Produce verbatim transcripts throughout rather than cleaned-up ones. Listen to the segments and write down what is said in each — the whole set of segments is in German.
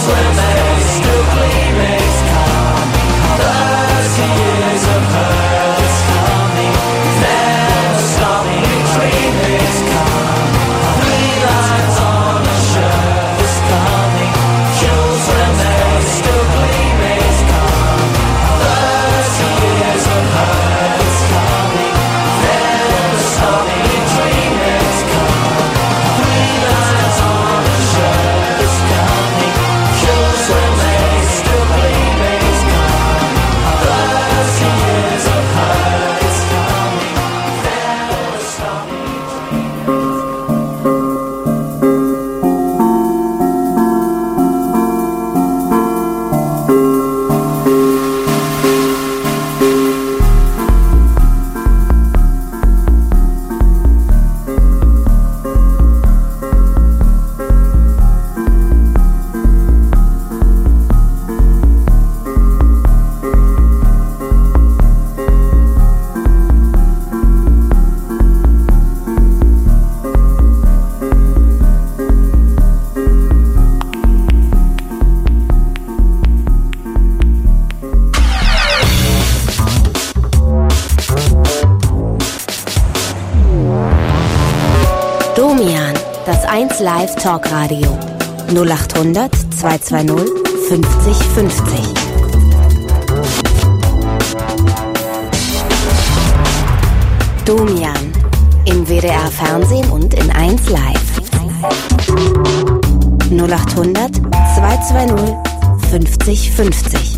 Domian, das eins Live Talkradio. null acht hundert zweihundertzweißig fünfzig fünfzig. Domian, im W D R Fernsehen und in eins Live. null acht hundert zweihundertzweißig fünfzig fünfzig.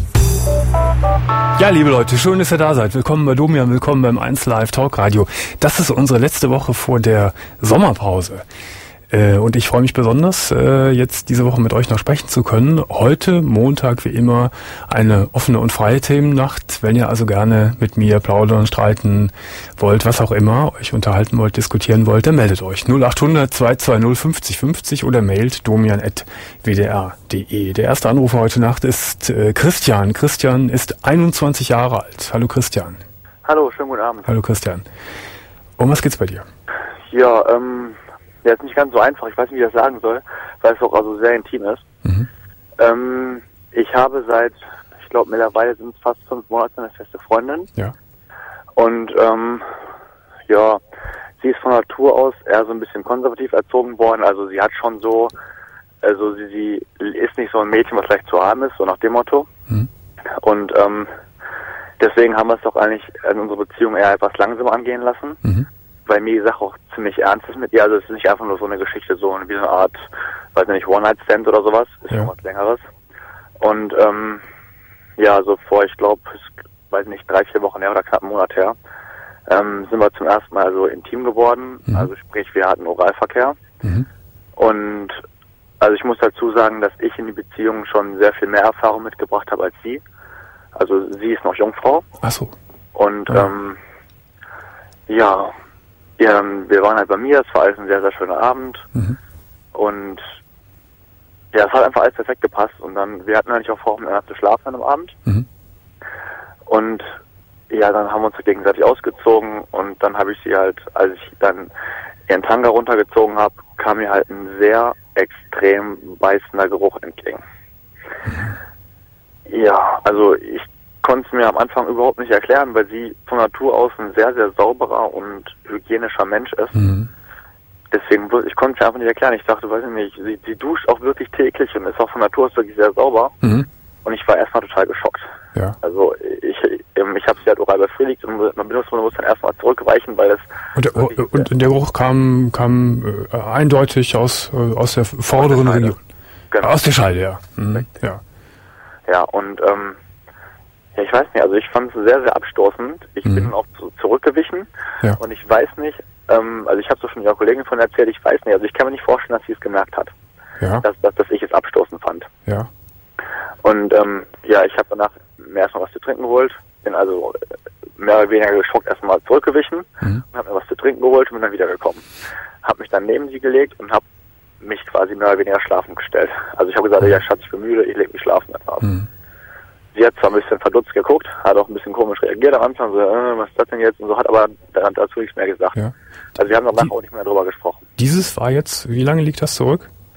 Ja, liebe Leute, schön, dass ihr da seid. Willkommen bei Domian, willkommen beim eins Live Talkradio. Das ist unsere letzte Woche vor der Sommerpause. Äh, und ich freue mich besonders, äh, jetzt diese Woche mit euch noch sprechen zu können. Heute, Montag, wie immer, eine offene und freie Themennacht. Wenn ihr also gerne mit mir plaudern, streiten wollt, was auch immer, euch unterhalten wollt, diskutieren wollt, dann meldet euch. null acht hundert zweihundertzweißig fünfzig fünfzig oder mailt domian at w d r punkt d e. Der erste Anrufer heute Nacht ist äh, Christian. Christian ist einundzwanzig Jahre alt. Hallo Christian. Hallo, schönen guten Abend. Hallo Christian. Um was geht's bei dir? Ja, ähm... Ja, ist nicht ganz so einfach. Ich weiß nicht, wie ich das sagen soll, weil es auch also sehr intim ist. Mhm. Ähm, ich habe seit, ich glaube mittlerweile sind es fast fünf Monate eine feste Freundin. Ja. Und ähm, ja, sie ist von Natur aus eher so ein bisschen konservativ erzogen worden. Also sie hat schon so, also sie, sie ist nicht so ein Mädchen, was leicht zu haben ist, so nach dem Motto. Mhm. Und ähm, deswegen haben wir es doch eigentlich in unserer Beziehung eher etwas langsamer angehen lassen. Mhm. Weil mir die Sache auch ziemlich ernst ist mit ihr. Also es ist nicht einfach nur so eine Geschichte, so wie so eine Art, weiß nicht, One-Night-Stand oder sowas. Ist ja schon was Längeres. Und ähm, ja, so vor, ich glaube, weiß nicht, drei, vier Wochen her oder knapp einen Monat her, ähm, sind wir zum ersten Mal so intim geworden. Mhm. Also sprich, wir hatten Oralverkehr. Mhm. Und also ich muss dazu sagen, dass ich in die Beziehung schon sehr viel mehr Erfahrung mitgebracht habe als sie. Also sie ist noch Jungfrau. Ach so. Und ja, ähm, ja Ja, wir waren halt bei mir, es war alles ein sehr, sehr schöner Abend. Mhm. Und ja, es hat einfach alles perfekt gepasst. Und dann, wir hatten eigentlich auch vor, miteinander zu schlafen am Abend. Mhm. Und ja, dann haben wir uns gegenseitig ausgezogen und dann habe ich sie halt, als ich dann ihren Tanga runtergezogen habe, kam mir halt ein sehr extrem beißender Geruch entgegen. Mhm. Ja, also ich konnte es mir am Anfang überhaupt nicht erklären, weil sie von Natur aus ein sehr, sehr sauberer und hygienischer Mensch ist. Mhm. Deswegen, ich konnte es mir einfach nicht erklären. Ich dachte, weiß ich nicht, sie, sie duscht auch wirklich täglich und ist auch von Natur aus wirklich sehr sauber. Mhm. Und ich war erstmal total geschockt. Ja. Also ich ich habe sie halt oral befriedigt und man muss dann erstmal zurückweichen, weil es... Und der, wirklich, und der Geruch kam kam äh, eindeutig aus äh, aus der vorderen Region. Genau. Aus der Scheide, ja. Mhm. Ja. Ja, und ähm, ja, ich weiß nicht, also ich fand es sehr, sehr abstoßend. Ich mhm. bin auch zu, zurückgewichen ja. und ich weiß nicht, ähm, also ich habe so schon ihrer Kollegin von erzählt, ich weiß nicht, also ich kann mir nicht vorstellen, dass sie es gemerkt hat, ja. dass, dass, dass ich es abstoßend fand. Ja. Und ähm, ja, ich habe danach mir erstmal was zu trinken geholt, bin also mehr oder weniger geschockt erstmal zurückgewichen mhm. und habe mir was zu trinken geholt und bin dann wiedergekommen. Habe mich dann neben sie gelegt und habe mich quasi mehr oder weniger schlafen gestellt. Also ich habe gesagt, mhm. ja Schatz, ich bin müde, ich leg mich schlafen einfach. Mhm. Sie hat zwar ein bisschen verdutzt geguckt, hat auch ein bisschen komisch reagiert am Anfang, so, äh, was ist das denn jetzt und so, hat aber dazu nichts mehr gesagt. Ja. Also wir haben danach Die, auch nicht mehr drüber gesprochen. Dieses war jetzt, wie lange liegt das zurück? Das ist,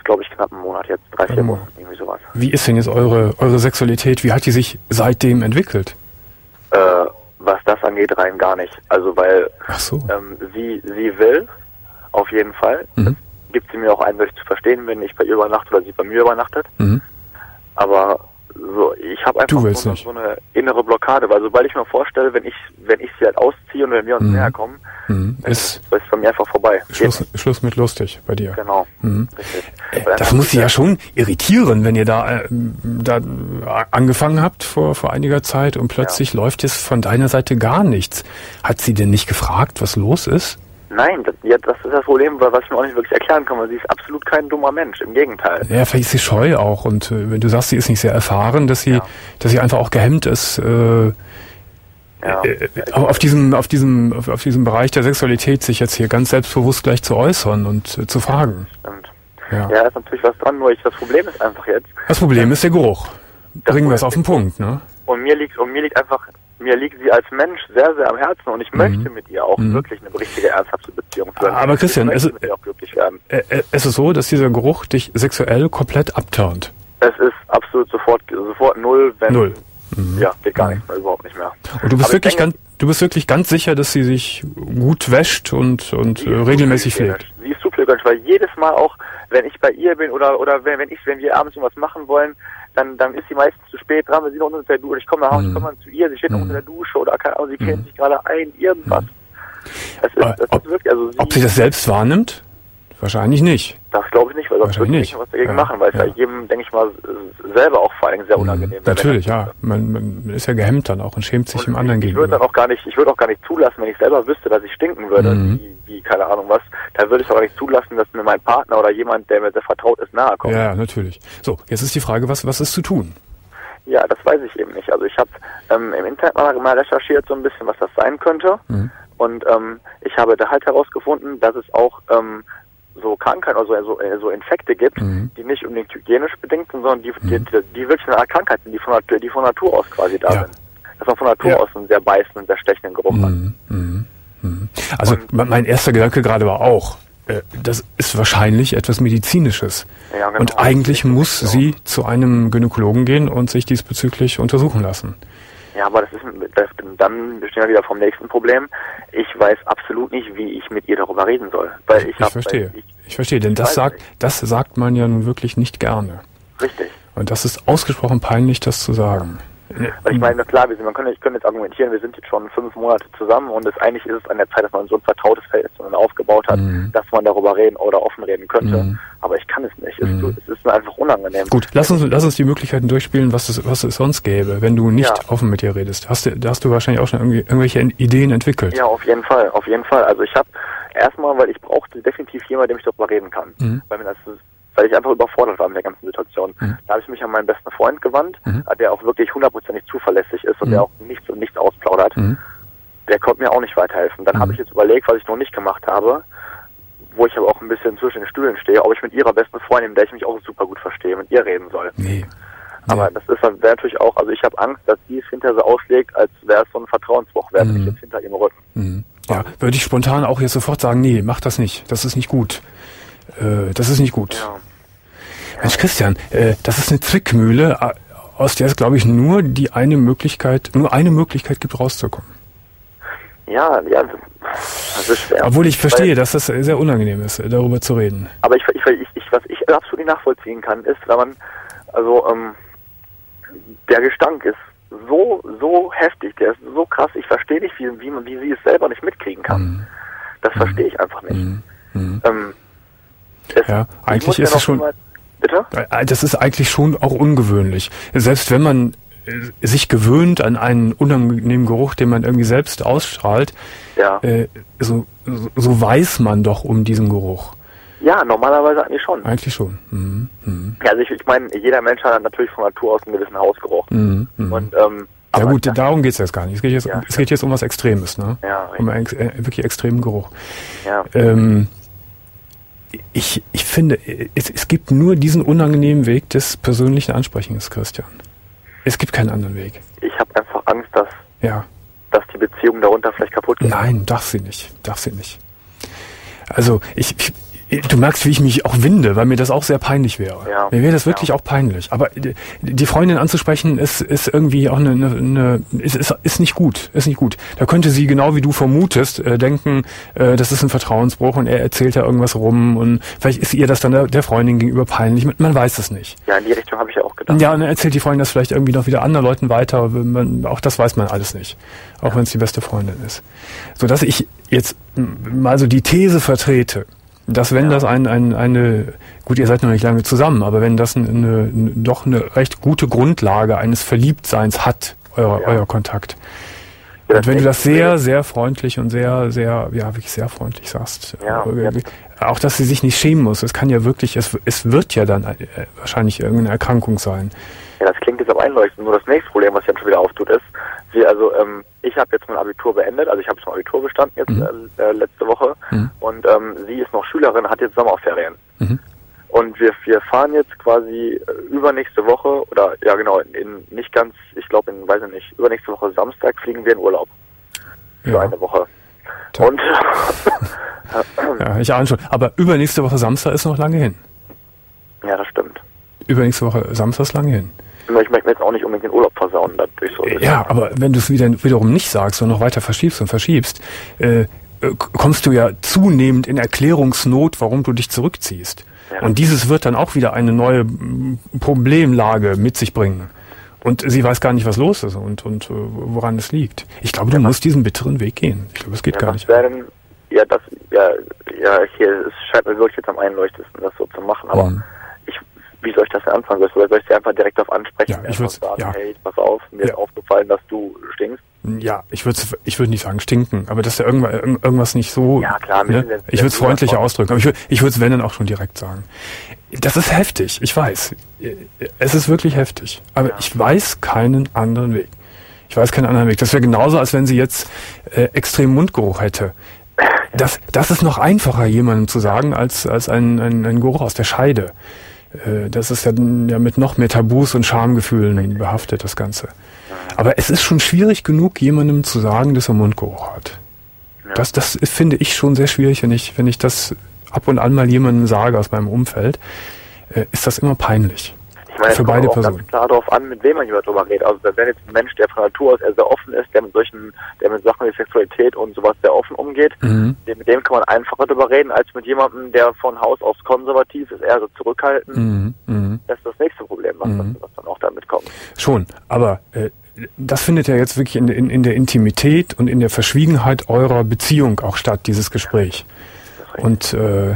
glaube ich, knapp einen Monat jetzt, drei, vier Wochen, irgendwie sowas. Wie ist denn jetzt eure eure Sexualität? Wie hat die sich seitdem entwickelt? Äh, was das angeht, rein gar nicht. Also weil Ach so. ähm, sie sie will, auf jeden Fall. Mhm. Gibt sie mir auch eindeutig zu verstehen, wenn ich bei ihr übernachte oder sie bei mir übernachtet. Mhm. Aber so, ich habe einfach Du willst so, nicht. so eine innere Blockade, weil sobald ich mir vorstelle, wenn ich wenn ich sie halt ausziehe und wenn wir uns Mhm. näher kommen, Mhm. dann Ist ist es bei mir einfach vorbei. Schluss, Geht nicht. Schluss mit lustig bei dir. Genau. Mhm. Richtig. Äh, Weil Das einfach muss Sie ja diese- schon irritieren, wenn ihr da, äh, da äh, angefangen habt vor, vor einiger Zeit und plötzlich läuft jetzt von deiner Seite gar nichts. Hat sie denn nicht gefragt, was los ist? Nein, das, ja, das ist das Problem, was ich mir auch nicht wirklich erklären kann, weil sie ist absolut kein dummer Mensch, im Gegenteil. Ja, vielleicht ist sie scheu auch und äh, wenn du sagst, sie ist nicht sehr erfahren, dass sie, Ja. dass sie einfach auch gehemmt ist, äh, Ja. äh, auf auf diesem, auf diesem, auf, auf diesem Bereich der Sexualität sich jetzt hier ganz selbstbewusst gleich zu äußern und äh, zu fragen. Stimmt. Ja. Ja, ist natürlich was dran, nur ich, das Problem ist einfach jetzt, Das Problem ist der Geruch. Das Bringen wir es Problem auf den ist- Punkt, ne? und mir liegt, und mir liegt einfach, mir liegt sie als Mensch sehr, sehr am Herzen und ich möchte mit ihr auch Mhm. wirklich eine richtige, ernsthafte Beziehung führen. Aber Christian, ich es möchte ist- mit ihr auch glücklich werden. Äh, äh, Es ist so, dass dieser Geruch dich sexuell komplett abturnt. Es ist absolut sofort, sofort null, wenn, Null. ja, geht gar nicht mehr, überhaupt nicht mehr. Und du bist Aber ich wirklich denke, ganz, du bist wirklich ganz sicher, dass sie sich gut wäscht und und sie äh, ist regelmäßig super pflegt. hygienisch. Sie ist super hygienisch, weil jedes Mal auch, wenn ich bei ihr bin oder oder wenn, wenn ich, wenn wir abends irgendwas machen wollen, dann dann ist sie meistens zu spät dran, wenn sie noch unter der Dusche, ich komme nach Hause, ich komme dann zu ihr, sie steht noch unter der Dusche oder keine Ahnung, sie kennt sich gerade ein, irgendwas. Es ist, Aber das ob- ist wirklich, also sie, Ob sie das selbst wahrnimmt? Wahrscheinlich nicht. das glaube ich nicht, weil sonst würde Wahrscheinlich ich nicht was dagegen Ja, machen, weil es ja. ja jedem, denke ich mal, selber auch vor allen Dingen sehr unangenehm wäre. Natürlich, ja. Man, man ist ja gehemmt dann auch und schämt sich Und dem anderen ich, ich würde gegenüber. dann auch gar nicht, ich würde auch gar nicht zulassen, wenn ich selber wüsste, dass ich stinken würde, Mhm. wie, wie, keine Ahnung was, da würde ich auch nicht zulassen, dass mir mein Partner oder jemand, der mir sehr vertraut ist, nahe kommt. Ja, natürlich. So, jetzt ist die Frage, was, was ist zu tun? Ja, das weiß ich eben nicht. Also ich habe ähm, im Internet mal, mal recherchiert so ein bisschen, was das sein könnte. Mhm. Und ähm, ich habe da halt herausgefunden, dass es auch ähm, so Krankheiten oder so, so, so Infekte gibt, Mhm. die nicht unbedingt hygienisch bedingt sind, sondern die, die, die, die wirklich eine Art Krankheit sind, die von, Natur, die von Natur aus quasi da Ja. sind. Dass man von Natur Ja. aus einen sehr beißenden, sehr stechenden Geruch hat. Mhm. Mhm. Mhm. Also mein mein erster Gedanke gerade war auch, äh, das ist wahrscheinlich etwas Medizinisches. Ja, genau. Und eigentlich muss Genau. sie zu einem Gynäkologen gehen und sich diesbezüglich untersuchen lassen. Ja, aber das ist das, dann stehen wir wieder vom nächsten Problem. Ich weiß absolut nicht, wie ich mit ihr darüber reden soll. Weil ich, Ich hab, verstehe. Weil ich, Ich verstehe, denn das weiß sagt, nicht. das sagt man ja nun wirklich nicht gerne. richtig. Und das ist ausgesprochen peinlich, das zu sagen. Weil ich meine, klar, wir sind, man kann, ich könnte jetzt argumentieren, wir sind jetzt schon fünf Monate zusammen und es, eigentlich ist es an der Zeit, dass man so ein vertrautes Verhältnis zueinander aufgebaut hat, Mhm. dass man darüber reden oder offen reden könnte. Mhm. Aber ich kann es nicht. Es, Mhm. es ist mir einfach unangenehm. Gut, lass uns, lass uns die Möglichkeiten durchspielen, was es, was es sonst gäbe, wenn du nicht Ja. offen mit ihr redest. Hast du, da hast du wahrscheinlich auch schon irgendwie, irgendwelche Ideen entwickelt. Ja, auf jeden Fall, auf jeden Fall. Also ich habe erstmal, weil ich brauchte definitiv jemanden, dem ich darüber reden kann. Mhm. Weil mir das ist, weil ich einfach überfordert war mit der ganzen Situation. Mhm. Da habe ich mich an meinen besten Freund gewandt, Mhm. der auch wirklich hundertprozentig zuverlässig ist und Mhm. der auch nichts und nichts ausplaudert. Mhm. Der konnte mir auch nicht weiterhelfen. Dann Mhm. habe ich jetzt überlegt, was ich noch nicht gemacht habe, wo ich aber auch ein bisschen zwischen den Stühlen stehe, ob ich mit ihrer besten Freundin, mit der ich mich auch super gut verstehe, mit ihr reden soll. Nee. Aber das ist dann wäre natürlich auch, also ich habe Angst, dass sie es hinter so auslegt, als wäre es so ein Vertrauensbruch, wäre Mhm. ich jetzt hinter ihrem Rücken. Mhm. Ja, würde ich spontan auch jetzt sofort sagen, nee, mach das nicht. Das ist nicht gut. Äh, das ist nicht gut. Ja. Mensch, Christian, äh, das ist eine Zwickmühle, äh, aus der es, glaube ich, nur die eine Möglichkeit, nur eine Möglichkeit gibt, rauszukommen. Ja, ja, das ist schwer. Obwohl ich verstehe, Weil, dass das sehr unangenehm ist, äh, darüber zu reden. aber ich, ich, ich, ich, was ich absolut nicht nachvollziehen kann, ist, wenn man, also, ähm, der Gestank ist so, so heftig, der ist so krass, ich verstehe nicht, wie, wie, man, wie sie es selber nicht mitkriegen kann. Mhm. Das verstehe ich einfach nicht. Mhm. Mhm. Ähm, es, Ja, ich eigentlich muss ist ja es schon- noch mal- Bitte? Äh, Das ist eigentlich schon auch ungewöhnlich. Selbst wenn man äh, sich gewöhnt an einen unangenehmen Geruch, den man irgendwie selbst ausstrahlt, Ja. äh, so, so, so weiß man doch um diesen Geruch. Ja, normalerweise eigentlich schon. Eigentlich schon. Mhm. Mhm. Ja, also ich, ich meine, jeder Mensch hat natürlich von Natur aus einen gewissen Hausgeruch. Mhm. Mhm. Und, ähm, Ja aber gut, das- darum geht's jetzt gar nicht. Es geht jetzt, Ja, es geht jetzt um was Extremes, ne? Ja, Um einen ex äh, wirklich extremen Geruch. ja. Ähm, ich, ich finde, es, es gibt nur diesen unangenehmen Weg des persönlichen Ansprechens, Christian. Es gibt keinen anderen Weg. Ich habe einfach Angst, dass, Ja. dass die Beziehung darunter vielleicht kaputt geht. Nein, darf sie nicht. Darf sie nicht. Also ich, ich, Du merkst, wie ich mich auch winde, weil mir das auch sehr peinlich wäre. Ja. Mir wäre das wirklich ja. auch peinlich. Aber die Freundin anzusprechen, ist, ist irgendwie auch eine, eine ist, ist, ist nicht gut. Ist nicht gut. Da könnte sie, genau wie du vermutest, äh, denken, äh, das ist ein Vertrauensbruch und er erzählt da irgendwas rum und vielleicht ist ihr das dann der, der Freundin gegenüber peinlich. Man weiß es nicht. Ja, in die Richtung habe ich ja auch gedacht. Ja, und dann erzählt die Freundin das vielleicht irgendwie noch wieder anderen Leuten weiter. Man, auch das weiß man alles nicht. Auch wenn es die beste Freundin ist. Sodass ich jetzt mal so die These vertrete, dass wenn ja. das ein, ein, eine, gut, ihr seid noch nicht lange zusammen, aber wenn das eine, eine, doch eine recht gute Grundlage eines Verliebtseins hat, euer, ja. euer Kontakt. Ja, und wenn du das sehr, sehr freundlich und sehr, sehr, ja, wirklich sehr freundlich sagst, ja, äh, ja. auch, dass sie sich nicht schämen muss, es kann ja wirklich, es, es wird ja dann äh, wahrscheinlich irgendeine Erkrankung sein. Ja, das klingt jetzt am einleuchtend. Nur das nächste Problem, was jetzt schon wieder auftut, ist, sie, also ähm, ich habe jetzt mein Abitur beendet, also ich habe zum Abitur bestanden jetzt mhm. äh, letzte Woche mhm. und ähm, sie ist noch Schülerin, hat jetzt Sommerferien. Mhm. Und wir wir fahren jetzt quasi äh, übernächste Woche oder ja genau in nicht ganz, ich glaube in weiß ich nicht, übernächste Woche Samstag fliegen wir in Urlaub für ja. eine Woche. Toll. Und ja, ich ahne schon. Aber übernächste Woche Samstag ist noch lange hin. Ja, das stimmt. Übernächste Woche Samstag ist lange hin. Ich möchte mir jetzt auch nicht unbedingt den Urlaub versauen dadurch so. Ja, aber wenn du es wieder, wiederum nicht sagst und noch weiter verschiebst und verschiebst, äh, kommst du ja zunehmend in Erklärungsnot, warum du dich zurückziehst. Ja. Und dieses wird dann auch wieder eine neue Problemlage mit sich bringen. Und sie weiß gar nicht, was los ist und, und woran es liegt. Ich glaube, du ja, musst diesen bitteren Weg gehen. Ich glaube, es geht ja, gar was nicht. Denn, ja, das, ja, ja, hier, es scheint mir wirklich jetzt am einleuchtesten, das so zu machen, aber mhm. wie soll ich das denn anfangen? Soll ich dir einfach direkt darauf ansprechen? Ja, ich würde sagen, ja. hey, pass auf, mir ja. ist aufgefallen, dass du stinkst. Ja, ich würde ich würde nicht sagen stinken, aber dass da irgendwas, irgendwas nicht so... Ja, klar. Ne? Ich würde es freundlicher ausdrücken, aber ich würde ich würde es, wenn, dann auch schon direkt sagen. Das ist heftig, ich weiß. Es ist wirklich heftig, aber ja. ich weiß keinen anderen Weg. Ich weiß keinen anderen Weg. Das wäre genauso, als wenn sie jetzt äh, extremen Mundgeruch hätte. Das, das ist noch einfacher, jemandem zu sagen, als, als ein, ein, ein Geruch aus der Scheide. Das ist ja, ja mit noch mehr Tabus und Schamgefühlen behaftet, das Ganze. Aber es ist schon schwierig genug, jemandem zu sagen, dass er Mundgeruch hat. Ja. Das, das finde ich schon sehr schwierig, wenn ich, wenn ich das ab und an mal jemandem sage aus meinem Umfeld, äh, ist das immer peinlich. Ich meine, für es beide kommt auch Personen. Ganz klar darauf an, mit wem man hier darüber redet. Also wenn jetzt ein Mensch, der von Natur aus eher sehr offen ist, der mit solchen, der mit Sachen wie Sexualität und sowas sehr offen umgeht, mhm. mit dem kann man einfacher darüber reden, als mit jemandem, der von Haus aus konservativ ist, eher so zurückhaltend. Mhm. Mhm. Das ist das nächste Problem, was, mhm. was dann auch damit kommt. Schon, aber äh, das findet ja jetzt wirklich in, in, in der Intimität und in der Verschwiegenheit eurer Beziehung auch statt, dieses Gespräch. Und äh,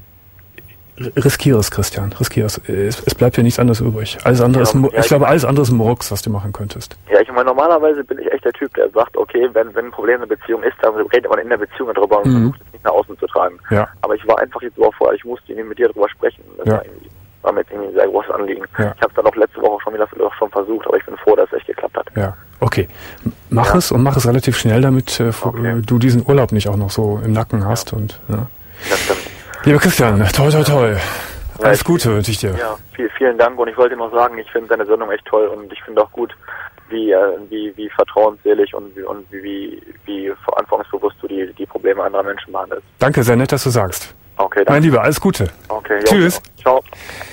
riskiere es, Christian, riskiere es. es. Es bleibt ja nichts anderes übrig. Alles andere ja, ist, ja, ich glaube, alles andere ist Murks, was du machen könntest. Ja, ich meine, normalerweise bin ich echt der Typ, der sagt, okay, wenn, wenn ein Problem in der Beziehung ist, dann redet man in der Beziehung darüber und mhm. versucht es nicht nach außen zu tragen. Ja. Aber ich war einfach jetzt so vor, ich musste irgendwie mit dir darüber sprechen. Das ja. war, war mir jetzt irgendwie ein sehr großes Anliegen. Ja. Ich habe es dann auch letzte Woche schon wieder schon versucht, aber ich bin froh, dass es echt geklappt hat. Ja, okay. Mach ja. es und mach es relativ schnell, damit äh, okay. du diesen Urlaub nicht auch noch so im Nacken hast. Ja. Und ja. Das stimmt. Lieber Christian, toll, toll, toll. Alles Gute wünsche ich dir. Ja, viel, vielen Dank und ich wollte noch sagen, ich finde deine Sendung echt toll und ich finde auch gut, wie, äh, wie, wie vertrauensselig und, wie, und wie, wie, wie verantwortungsbewusst du die, die Probleme anderer Menschen behandelst. Danke, sehr nett, dass du sagst. Okay, danke. Mein Lieber, alles Gute. Okay, jo, tschüss. Ciao.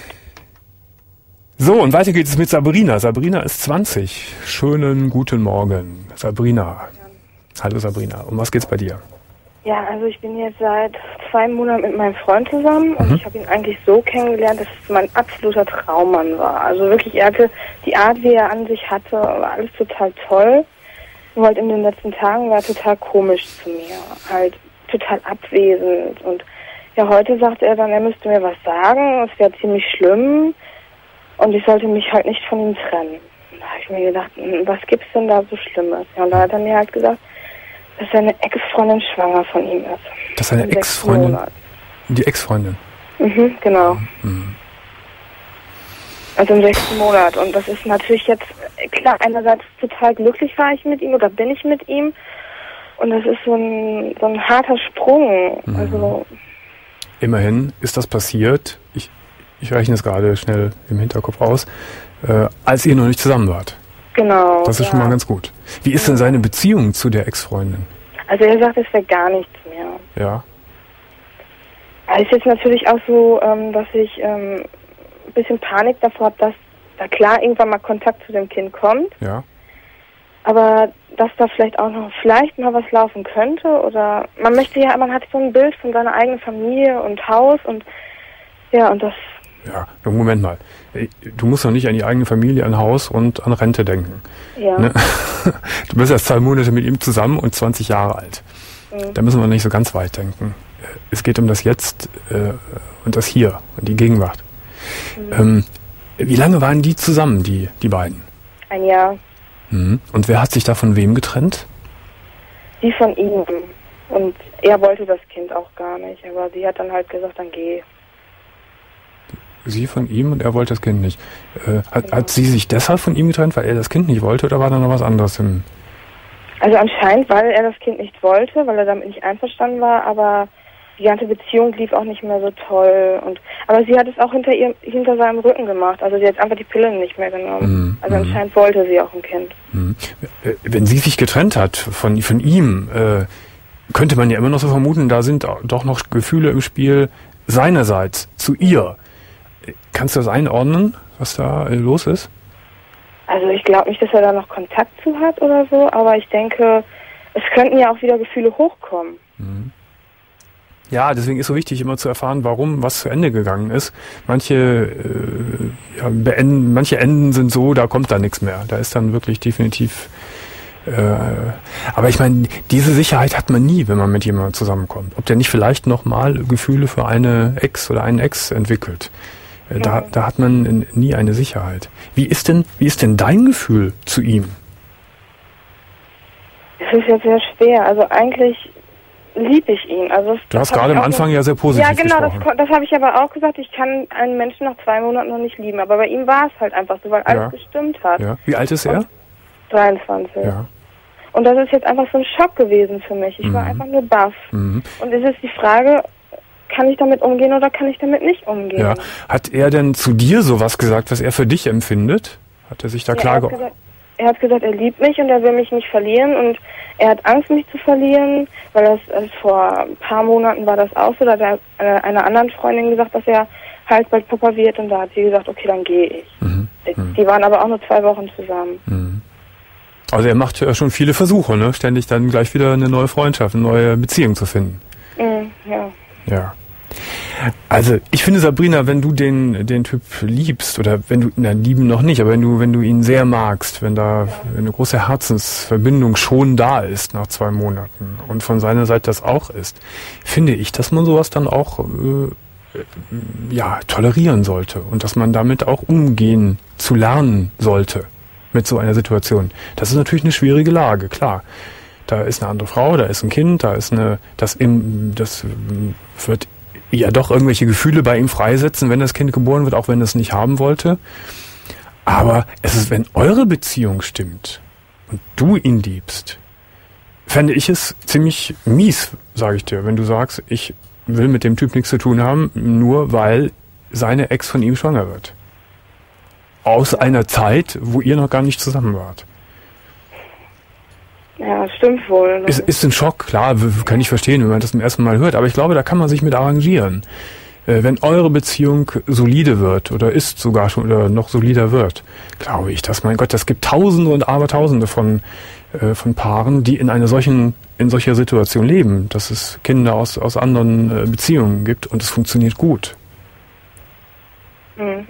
So, und weiter geht es mit Sabrina. Sabrina ist zwanzig. Schönen guten Morgen, Sabrina. Hallo Sabrina, um was geht's bei dir? Ja, also ich bin jetzt seit zwei Monaten mit meinem Freund zusammen und mhm. ich habe ihn eigentlich so kennengelernt, dass es mein absoluter Traummann war. Also wirklich, er hatte die Art, wie er an sich hatte, war alles total toll. Nur halt in den letzten Tagen war er total komisch zu mir, halt total abwesend. Und ja, heute sagt er dann, er müsste mir was sagen, es wäre ziemlich schlimm und ich sollte mich halt nicht von ihm trennen. Und da habe ich mir gedacht, was gibt's denn da so Schlimmes? Ja, und da hat er mir halt gesagt, dass seine Ex-Freundin schwanger von ihm ist. Dass seine Ex-Freundin? Die Ex-Freundin? Mhm, genau. Mhm. Also im sechsten Monat. Und das ist natürlich jetzt, klar, einerseits total glücklich war ich mit ihm oder bin ich mit ihm. Und das ist so ein, so ein harter Sprung. Mhm. Also immerhin ist das passiert, ich, ich rechne es gerade schnell im Hinterkopf aus, äh, als ihr noch nicht zusammen wart. Genau. Das ist ja schon mal ganz gut. Wie ist denn seine Beziehung zu der Ex-Freundin? Also er sagt, es wäre gar nichts mehr. Ja. Es ist jetzt natürlich auch so, ähm, dass ich ähm, ein bisschen Panik davor habe, dass da klar irgendwann mal Kontakt zu dem Kind kommt. Ja. Aber dass da vielleicht auch noch vielleicht mal was laufen könnte oder man möchte ja, man hat so ein Bild von seiner eigenen Familie und Haus und ja und das. Ja, Moment mal. Du musst doch nicht an die eigene Familie, an Haus und an Rente denken. Ja. Ne? Du bist erst zwei Monate mit ihm zusammen und zwanzig Jahre alt. Mhm. Da müssen wir nicht so ganz weit denken. Es geht um das Jetzt äh, und das Hier und die Gegenwart. Mhm. Ähm, wie lange waren die zusammen, die, die beiden? Ein Jahr. Mhm. Und wer hat sich da von wem getrennt? Sie von ihm. Und er wollte das Kind auch gar nicht, aber sie hat dann halt gesagt, dann geh. Sie von ihm und er wollte das Kind nicht. Äh, hat, genau. hat sie sich deshalb von ihm getrennt, weil er das Kind nicht wollte, oder war da noch was anderes im... Also anscheinend, weil er das Kind nicht wollte, weil er damit nicht einverstanden war, aber die ganze Beziehung lief auch nicht mehr so toll. Und aber sie hat es auch hinter ihr, hinter seinem Rücken gemacht. Also sie hat einfach die Pillen nicht mehr genommen. Mhm. Also anscheinend wollte sie auch ein Kind. Mhm. Wenn sie sich getrennt hat von, von ihm, äh, könnte man ja immer noch so vermuten, da sind doch noch Gefühle im Spiel seinerseits zu ihr. Kannst du das einordnen, was da äh, los ist? Also ich glaube nicht, dass er da noch Kontakt zu hat oder so, aber ich denke, es könnten ja auch wieder Gefühle hochkommen. Mhm. Ja, deswegen ist so wichtig, immer zu erfahren, warum was zu Ende gegangen ist. Manche, äh, ja, beenden, manche Enden sind so, da kommt da nichts mehr. Da ist dann wirklich definitiv... Äh, aber ich meine, diese Sicherheit hat man nie, wenn man mit jemandem zusammenkommt. Ob der nicht vielleicht nochmal Gefühle für eine Ex oder einen Ex entwickelt. Äh, da, da hat man nie eine Sicherheit. Wie ist denn, wie ist denn dein Gefühl zu ihm? Es ist jetzt sehr schwer. Also eigentlich liebe ich ihn. Also das, du hast gerade am Anfang ja sehr positiv Ja, genau, gesprochen. das, das habe ich aber auch gesagt. Ich kann einen Menschen nach zwei Monaten noch nicht lieben. Aber bei ihm war es halt einfach so, weil alles ja. gestimmt hat. Ja. Wie alt ist er? Und dreiundzwanzig. Ja. Und das ist jetzt einfach so ein Schock gewesen für mich. Ich mhm. war einfach nur baff. Mhm. Und es ist die Frage, kann ich damit umgehen oder kann ich damit nicht umgehen? Ja. Hat er denn zu dir sowas gesagt, was er für dich empfindet? Hat er sich da ja, klar geäußert? Er hat gesagt, er liebt mich und er will mich nicht verlieren und er hat Angst, mich zu verlieren, weil das also vor ein paar Monaten war das auch so, da hat er einer, einer anderen Freundin gesagt, dass er halt bald Papa wird und da hat sie gesagt, okay, dann gehe ich. Mhm. Die waren aber auch nur zwei Wochen zusammen. Mhm. Also er macht ja schon viele Versuche, ne? Ständig dann gleich wieder eine neue Freundschaft, eine neue Beziehung zu finden. Mhm, ja. Ja. Also ich finde, Sabrina, wenn du den den Typ liebst oder wenn du, na lieben noch nicht, aber wenn du wenn du ihn sehr magst, wenn da eine große Herzensverbindung schon da ist nach zwei Monaten und von seiner Seite das auch ist, finde ich, dass man sowas dann auch äh, ja tolerieren sollte und dass man damit auch umgehen zu lernen sollte mit so einer Situation. Das ist natürlich eine schwierige Lage, klar. Da ist eine andere Frau, da ist ein Kind, da ist eine, das im, das wird ja doch irgendwelche Gefühle bei ihm freisetzen, wenn das Kind geboren wird, auch wenn er es nicht haben wollte. Aber es ist, wenn eure Beziehung stimmt und du ihn liebst, fände ich es ziemlich mies, sage ich dir, wenn du sagst, ich will mit dem Typ nichts zu tun haben, nur weil seine Ex von ihm schwanger wird. Aus einer Zeit, wo ihr noch gar nicht zusammen wart. Ja, stimmt wohl. Ist, ist ein Schock, klar, kann ich verstehen, wenn man das zum ersten Mal hört, aber ich glaube, da kann man sich mit arrangieren. Äh, wenn eure Beziehung solide wird oder ist sogar schon oder noch solider wird, glaube ich, dass, mein Gott, das gibt Tausende und Abertausende von äh, von Paaren, die in einer solchen in solcher Situation leben, dass es Kinder aus aus anderen äh, Beziehungen gibt und es funktioniert gut. Hm.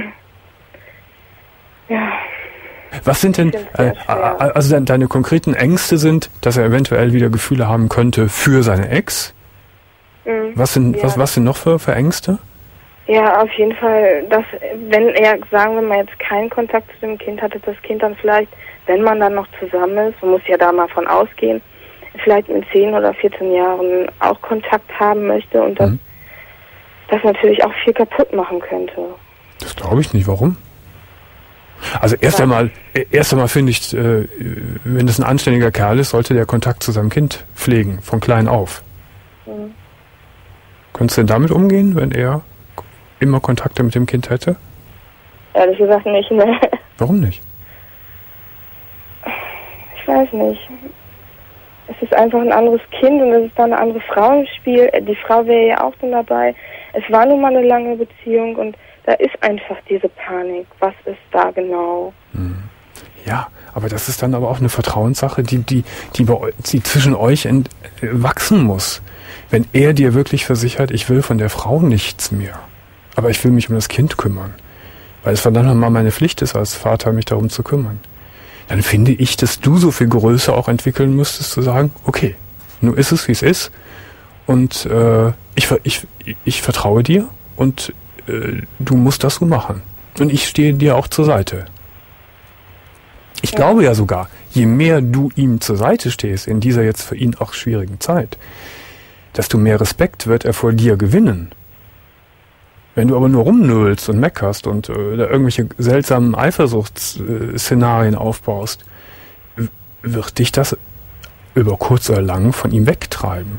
Ja. Was sind denn, äh, also deine, deine konkreten Ängste sind, dass er eventuell wieder Gefühle haben könnte für seine Ex? Mhm. Was sind, ja. was, was sind noch für, für Ängste? Ja, auf jeden Fall, dass, wenn er, sagen wir mal, jetzt keinen Kontakt zu dem Kind hatte, das Kind dann vielleicht, wenn man dann noch zusammen ist, man muss ja da mal von ausgehen, vielleicht in zehn oder vierzehn Jahren auch Kontakt haben möchte und das, mhm. das natürlich auch viel kaputt machen könnte. Das glaube ich nicht. Warum? Also erst ja. einmal, erst einmal finde ich, äh, wenn es ein anständiger Kerl ist, sollte der Kontakt zu seinem Kind pflegen, von klein auf. Mhm. Könntest du denn damit umgehen, wenn er immer Kontakte mit dem Kind hätte? Ehrlich gesagt nicht, ne. Warum nicht? Ich weiß nicht. es ist einfach ein anderes Kind und es ist da eine andere Frau im Spiel. Die Frau wäre ja auch dann dabei. Es war nun mal eine lange Beziehung und da ist einfach diese Panik. Was ist da genau? Ja, aber das ist dann aber auch eine Vertrauenssache, die, die, die, bei, die zwischen euch ent, äh, wachsen muss. Wenn er dir wirklich versichert, ich will von der Frau nichts mehr, aber ich will mich um das Kind kümmern, weil es verdammt mal meine Pflicht ist als Vater, mich darum zu kümmern, dann finde ich, dass du so viel Größe auch entwickeln müsstest, zu sagen, okay, nun ist es, wie es ist und äh, ich, ich, ich vertraue dir und äh, du musst das so machen. Und ich stehe dir auch zur Seite. Ich ja. glaube ja sogar, je mehr du ihm zur Seite stehst in dieser jetzt für ihn auch schwierigen Zeit, desto mehr Respekt wird er vor dir gewinnen. Wenn du aber nur rumnöhlst und meckerst und äh, da irgendwelche seltsamen Eifersuchtsszenarien aufbaust, w- wird dich das über kurz oder lang von ihm wegtreiben.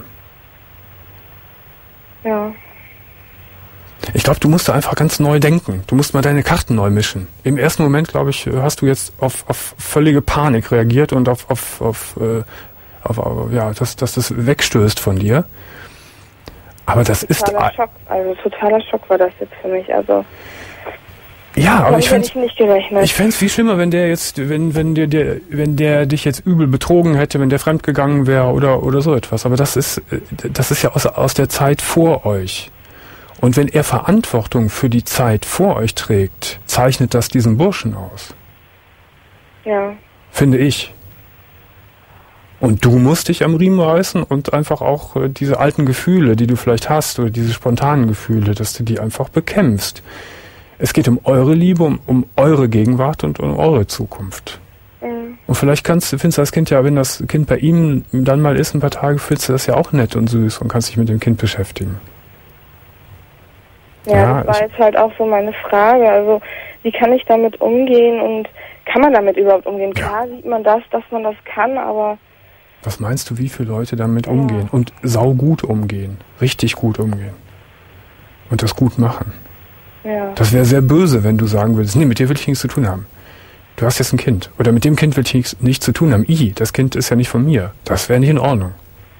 Ja. Ich glaube, du musst da einfach ganz neu denken. Du musst mal deine Karten neu mischen. Im ersten Moment, glaube ich, hast du jetzt auf, auf völlige Panik reagiert und auf, auf, auf, äh, auf, auf ja, dass, dass das wegstößt von dir. Aber das ist... Totaler Schock. Also totaler Schock war das jetzt für mich. Also ja, aber ich fände ich fände es viel schlimmer, wenn der jetzt, wenn, wenn der, der, wenn der dich jetzt übel betrogen hätte, wenn der fremdgegangen wäre oder, oder so etwas. Aber das ist, das ist ja aus, aus der Zeit vor euch. Und wenn er Verantwortung für die Zeit vor euch trägt, zeichnet das diesen Burschen aus. Ja. Finde ich. Und du musst dich am Riemen reißen und einfach auch äh, diese alten Gefühle, die du vielleicht hast, oder diese spontanen Gefühle, dass du die einfach bekämpfst. Es geht um eure Liebe, um, um eure Gegenwart und um eure Zukunft. Mhm. Und vielleicht kannst du, findest du das Kind ja, wenn das Kind bei ihm dann mal ist, ein paar Tage, findest du das ja auch nett und süß und kannst dich mit dem Kind beschäftigen. Ja, ja, das war jetzt halt auch so meine Frage. Also, wie kann ich damit umgehen und kann man damit überhaupt umgehen? Ja. Klar sieht man das, dass man das kann, aber... Was meinst du, wie viele Leute damit ja. umgehen? Und saugut umgehen. Richtig gut umgehen. Und das gut machen. Ja. Das wäre sehr böse, wenn du sagen würdest, nee, mit dir will ich nichts zu tun haben. Du hast jetzt ein Kind. Oder mit dem Kind will ich nichts, nichts zu tun haben. I, das Kind ist ja nicht von mir. Das wäre nicht in Ordnung.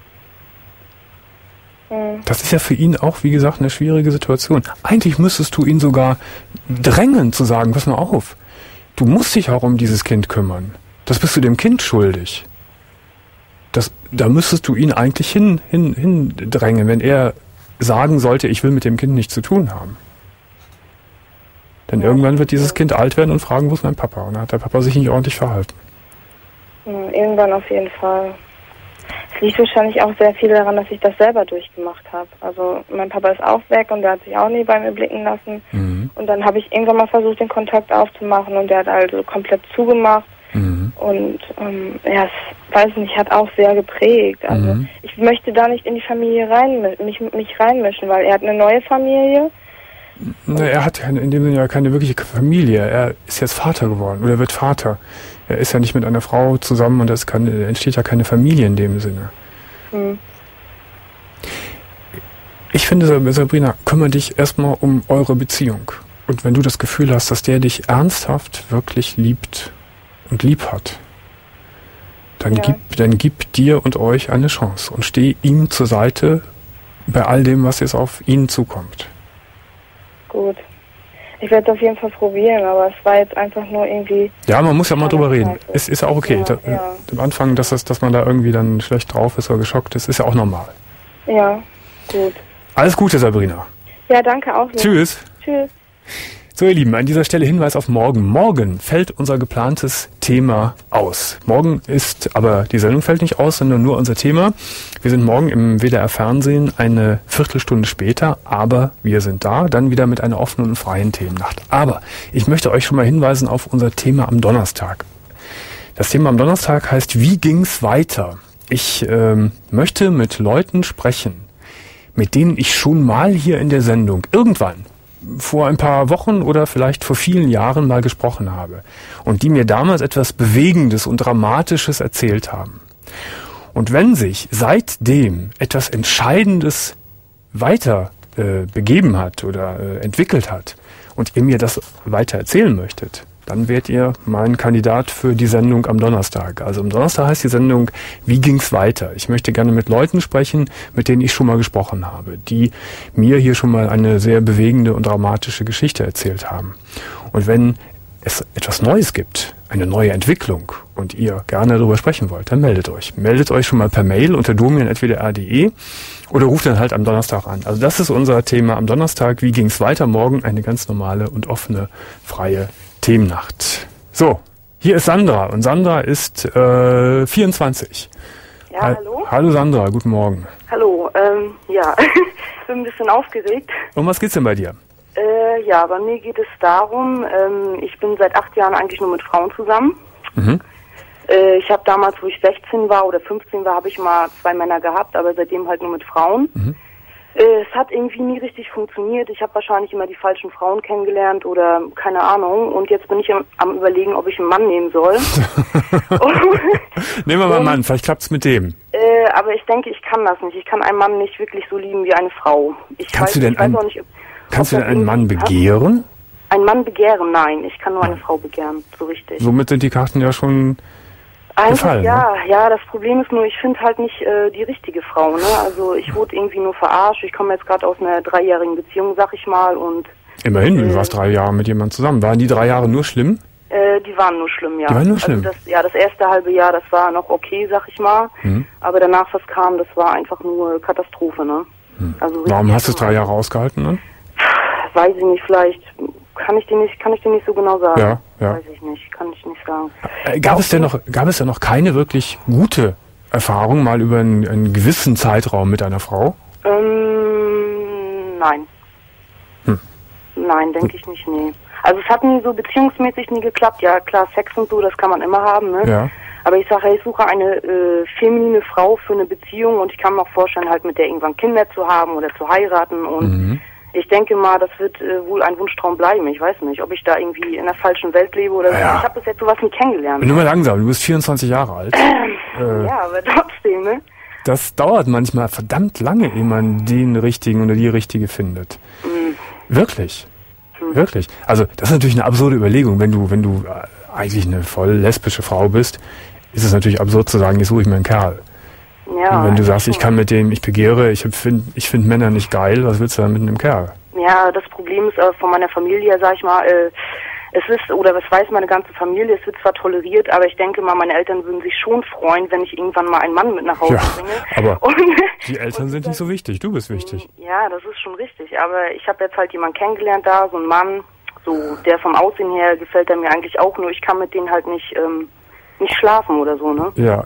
Das ist ja für ihn auch, wie gesagt, eine schwierige Situation. Eigentlich müsstest du ihn sogar drängen zu sagen, pass mal auf, du musst dich auch um dieses Kind kümmern. Das bist du dem Kind schuldig. Das, da müsstest du ihn eigentlich hin, hin, hin drängen, wenn er sagen sollte, ich will mit dem Kind nichts zu tun haben. Denn ja, irgendwann wird dieses Kind alt werden und fragen, wo ist mein Papa? Und dann hat der Papa sich nicht ordentlich verhalten. Ja, irgendwann auf jeden Fall. Es liegt wahrscheinlich auch sehr viel daran, dass ich das selber durchgemacht habe. Also mein Papa ist auch weg und der hat sich auch nie bei mir blicken lassen. Mhm. Und dann habe ich irgendwann mal versucht, den Kontakt aufzumachen und der hat also komplett zugemacht. Mhm. Und ähm, ja, es, weiß nicht, hat auch sehr geprägt. Also mhm. ich möchte da nicht in die Familie rein, mich, mich reinmischen, weil er hat eine neue Familie. Na, er hat ja in dem Sinne ja keine wirkliche Familie. Er ist jetzt Vater geworden oder wird Vater. Er ist ja nicht mit einer Frau zusammen und es kann, entsteht ja keine Familie in dem Sinne. Hm. Ich finde, Sabrina, kümmere dich erstmal um eure Beziehung. Und wenn du das Gefühl hast, dass der dich ernsthaft wirklich liebt und lieb hat, dann, ja. gib, dann gib dir und euch eine Chance und steh ihm zur Seite bei all dem, was jetzt auf ihn zukommt. Gut. Ich werde es auf jeden Fall probieren, aber es war jetzt einfach nur irgendwie... Ja, man muss ja mal drüber reden. Es ist ja auch okay. Ja, da, ja. Am Anfang, dass, es, dass man da irgendwie dann schlecht drauf ist oder geschockt ist, ist ja auch normal. Ja, gut. Alles Gute, Sabrina. Ja, danke auch. Nicht. Tschüss. Tschüss. So, ihr Lieben, an dieser Stelle Hinweis auf morgen. Morgen fällt unser geplantes Thema aus. Morgen ist, aber die Sendung fällt nicht aus, sondern nur unser Thema. Wir sind morgen im W D R Fernsehen eine Viertelstunde später, aber wir sind da, dann wieder mit einer offenen und freien Themennacht. Aber ich möchte euch schon mal hinweisen auf unser Thema am Donnerstag. Das Thema am Donnerstag heißt, wie ging's weiter? Ich ähm, möchte mit Leuten sprechen, mit denen ich schon mal hier in der Sendung irgendwann vor ein paar Wochen oder vielleicht vor vielen Jahren mal gesprochen habe und die mir damals etwas Bewegendes und Dramatisches erzählt haben. Und wenn sich seitdem etwas Entscheidendes weiter äh, begeben hat oder äh, entwickelt hat und ihr mir das weiter erzählen möchtet, dann wärt ihr mein Kandidat für die Sendung am Donnerstag. Also am Donnerstag heißt die Sendung Wie ging's weiter? Ich möchte gerne mit Leuten sprechen, mit denen ich schon mal gesprochen habe, die mir hier schon mal eine sehr bewegende und dramatische Geschichte erzählt haben. Und wenn es etwas Neues gibt, eine neue Entwicklung und ihr gerne darüber sprechen wollt, dann meldet euch. Meldet euch schon mal per Mail unter domian at w d r punkt d e oder ruft dann halt am Donnerstag an. Also das ist unser Thema am Donnerstag. Wie ging's weiter? Morgen eine ganz normale und offene, freie Themennacht. So, hier ist Sandra und Sandra ist äh, vierundzwanzig. Ja, ha- hallo? Hallo Sandra, guten Morgen. Hallo, ähm, ja, ich bin ein bisschen aufgeregt. Um was geht's denn bei dir? Äh, ja, bei mir geht es darum, ähm, ich bin seit acht Jahren eigentlich nur mit Frauen zusammen. Mhm. Äh, ich habe damals, wo ich sechzehn war oder fünfzehn war, habe ich mal zwei Männer gehabt, aber seitdem halt nur mit Frauen. Mhm. Äh, es hat irgendwie nie richtig funktioniert. Ich habe wahrscheinlich immer die falschen Frauen kennengelernt oder keine Ahnung. Und jetzt bin ich am, am Überlegen, ob ich einen Mann nehmen soll. Nehmen wir mal einen Mann, vielleicht klappt's mit dem. Äh, aber ich denke, ich kann das nicht. Ich kann einen Mann nicht wirklich so lieben wie eine Frau. Ich Kannst weiß, du denn ich weiß einen- auch nicht, ob, Kannst ob du denn das einen Mann irgendwie- begehren? Einen Mann begehren? Nein, ich kann nur eine Frau begehren, so richtig. Somit sind die Karten ja schon Eigentlich gefallen, ja, ja, das Problem ist nur, ich finde halt nicht äh, die richtige Frau, ne? Also ich wurde irgendwie nur verarscht. Ich komme jetzt gerade aus einer dreijährigen Beziehung, sag ich mal, und immerhin, du Äh, warst drei Jahre mit jemandem zusammen. Waren die drei Jahre nur schlimm? äh, die waren nur schlimm, ja. Die waren nur schlimm? Also das, ja, das erste halbe Jahr, das war noch okay, sag ich mal. Mhm. Aber danach, was kam, das war einfach nur Katastrophe, ne? Also Warum richtig hast du es drei schlimm. Jahre ausgehalten? Ne? Weiß ich nicht, vielleicht kann ich dir nicht, kann ich dir nicht so genau sagen. Ja, ja. Weiß ich nicht, kann ich nicht sagen. Äh, gab Ja, es denn okay. noch, gab es denn noch keine wirklich gute Erfahrung mal über einen, einen gewissen Zeitraum mit einer Frau? Ähm, nein. Hm. Nein, denke ich nicht, nee. Also es hat nie so beziehungsmäßig nie geklappt. Ja, klar, Sex und so, das kann man immer haben, ne? Ja. Aber ich sage, ich suche eine äh, feminine Frau für eine Beziehung und ich kann mir auch vorstellen, halt mit der irgendwann Kinder zu haben oder zu heiraten und Mhm. ich denke mal, das wird äh, wohl ein Wunschtraum bleiben. Ich weiß nicht, ob ich da irgendwie in der falschen Welt lebe oder so. Ja. Ich habe bis jetzt sowas nie kennengelernt. Nur mal langsam, du bist vierundzwanzig Jahre alt. äh, Ja, aber trotzdem, ne? Das dauert manchmal verdammt lange, ehe man den richtigen oder die richtige findet. Mhm. Wirklich. Wirklich. Also das ist natürlich eine absurde Überlegung. Wenn du, wenn du äh, eigentlich eine voll lesbische Frau bist, ist es natürlich absurd zu sagen, jetzt suche ich mir einen Kerl. Ja, Und wenn du sagst, ich schon. kann mit dem, ich begehre, ich finde ich find Männer nicht geil, was willst du dann mit einem Kerl? Ja, das Problem ist äh, von meiner Familie, sag ich mal, äh, es ist, oder was weiß meine ganze Familie, es wird zwar toleriert, aber ich denke mal, meine Eltern würden sich schon freuen, wenn ich irgendwann mal einen Mann mit nach Hause Ja, bringe. aber Und, Die Eltern und sind nicht so wichtig, du bist wichtig. Ja, das ist schon richtig, aber ich habe jetzt halt jemanden kennengelernt da, so einen Mann, so, der vom Aussehen her gefällt er mir eigentlich auch, nur ich kann mit denen halt nicht, ähm, nicht schlafen oder so, ne? Ja.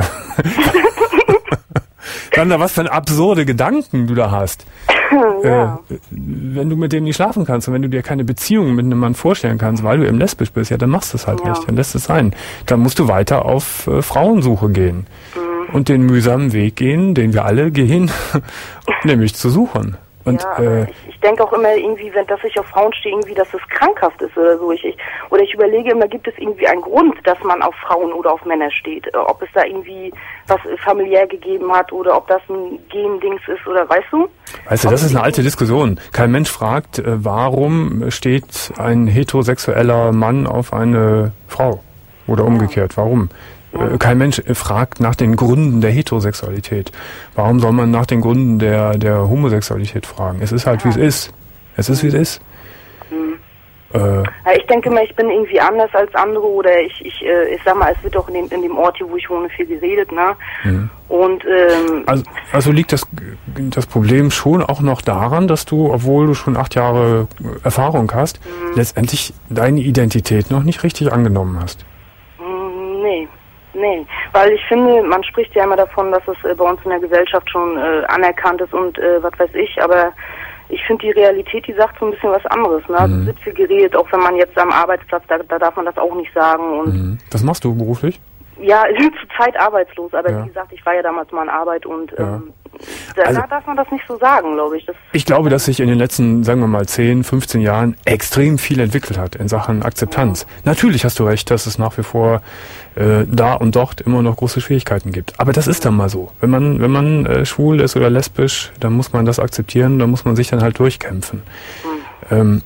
Sandra, was für ein absurde Gedanken du da hast. Ja. Äh, wenn du mit dem nicht schlafen kannst und wenn du dir keine Beziehung mit einem Mann vorstellen kannst, weil du eben lesbisch bist, ja, dann machst du es halt Ja. nicht, dann lässt es sein. Dann musst du weiter auf äh, Frauensuche gehen Mhm. und den mühsamen Weg gehen, den wir alle gehen, nämlich zu suchen. Und ja, äh, aber ich, ich denke auch immer irgendwie, wenn dass ich auf Frauen stehe, irgendwie, dass es krankhaft ist oder so. Ich, ich, oder ich überlege immer, gibt es irgendwie einen Grund, dass man auf Frauen oder auf Männer steht? Äh, Ob es da irgendwie was äh, familiär gegeben hat oder ob das ein Gendings ist oder weißt du? weißt du, das ist eine alte Diskussion. Kein Mensch fragt, äh, warum steht ein heterosexueller Mann auf eine Frau? Oder umgekehrt, warum? Äh, Kein Mensch äh, fragt nach den Gründen der Heterosexualität. Warum soll man nach den Gründen der, der Homosexualität fragen? Es ist halt, wie es ist. Es ist, wie es ist. Äh, Ja, ich denke mal, ich bin irgendwie anders als andere oder ich, ich, äh, ich sag mal, es wird auch in dem, in dem Ort hier, wo ich wohne, viel geredet, ne? Und ähm, also, also liegt das, das Problem schon auch noch daran, dass du, obwohl du schon acht Jahre Erfahrung hast, letztendlich deine Identität noch nicht richtig angenommen hast. mh, nee. Nee, weil ich finde, man spricht ja immer davon, dass es äh, bei uns in der Gesellschaft schon äh, anerkannt ist und äh, was weiß ich, aber ich finde die Realität, die sagt so ein bisschen was anderes. Ne? Also es wird viel geredet, auch wenn man jetzt am Arbeitsplatz, da, da darf man das auch nicht sagen. Und Mhm. Was machst du beruflich? ja, zurzeit arbeitslos, aber Ja. wie gesagt, ich war ja damals mal in Arbeit und Ja. ähm, da, Also- da darf man das nicht so sagen, glaube ich. Das, Ich glaube, dass sich in den letzten, sagen wir mal, zehn, fünfzehn Jahren extrem viel entwickelt hat in Sachen Akzeptanz. Natürlich hast du recht, dass es nach wie vor äh, da und dort immer noch große Schwierigkeiten gibt. Aber das ist dann mal so. Wenn man, wenn man äh, schwul ist oder lesbisch, dann muss man das akzeptieren, dann muss man sich dann halt durchkämpfen. Ähm,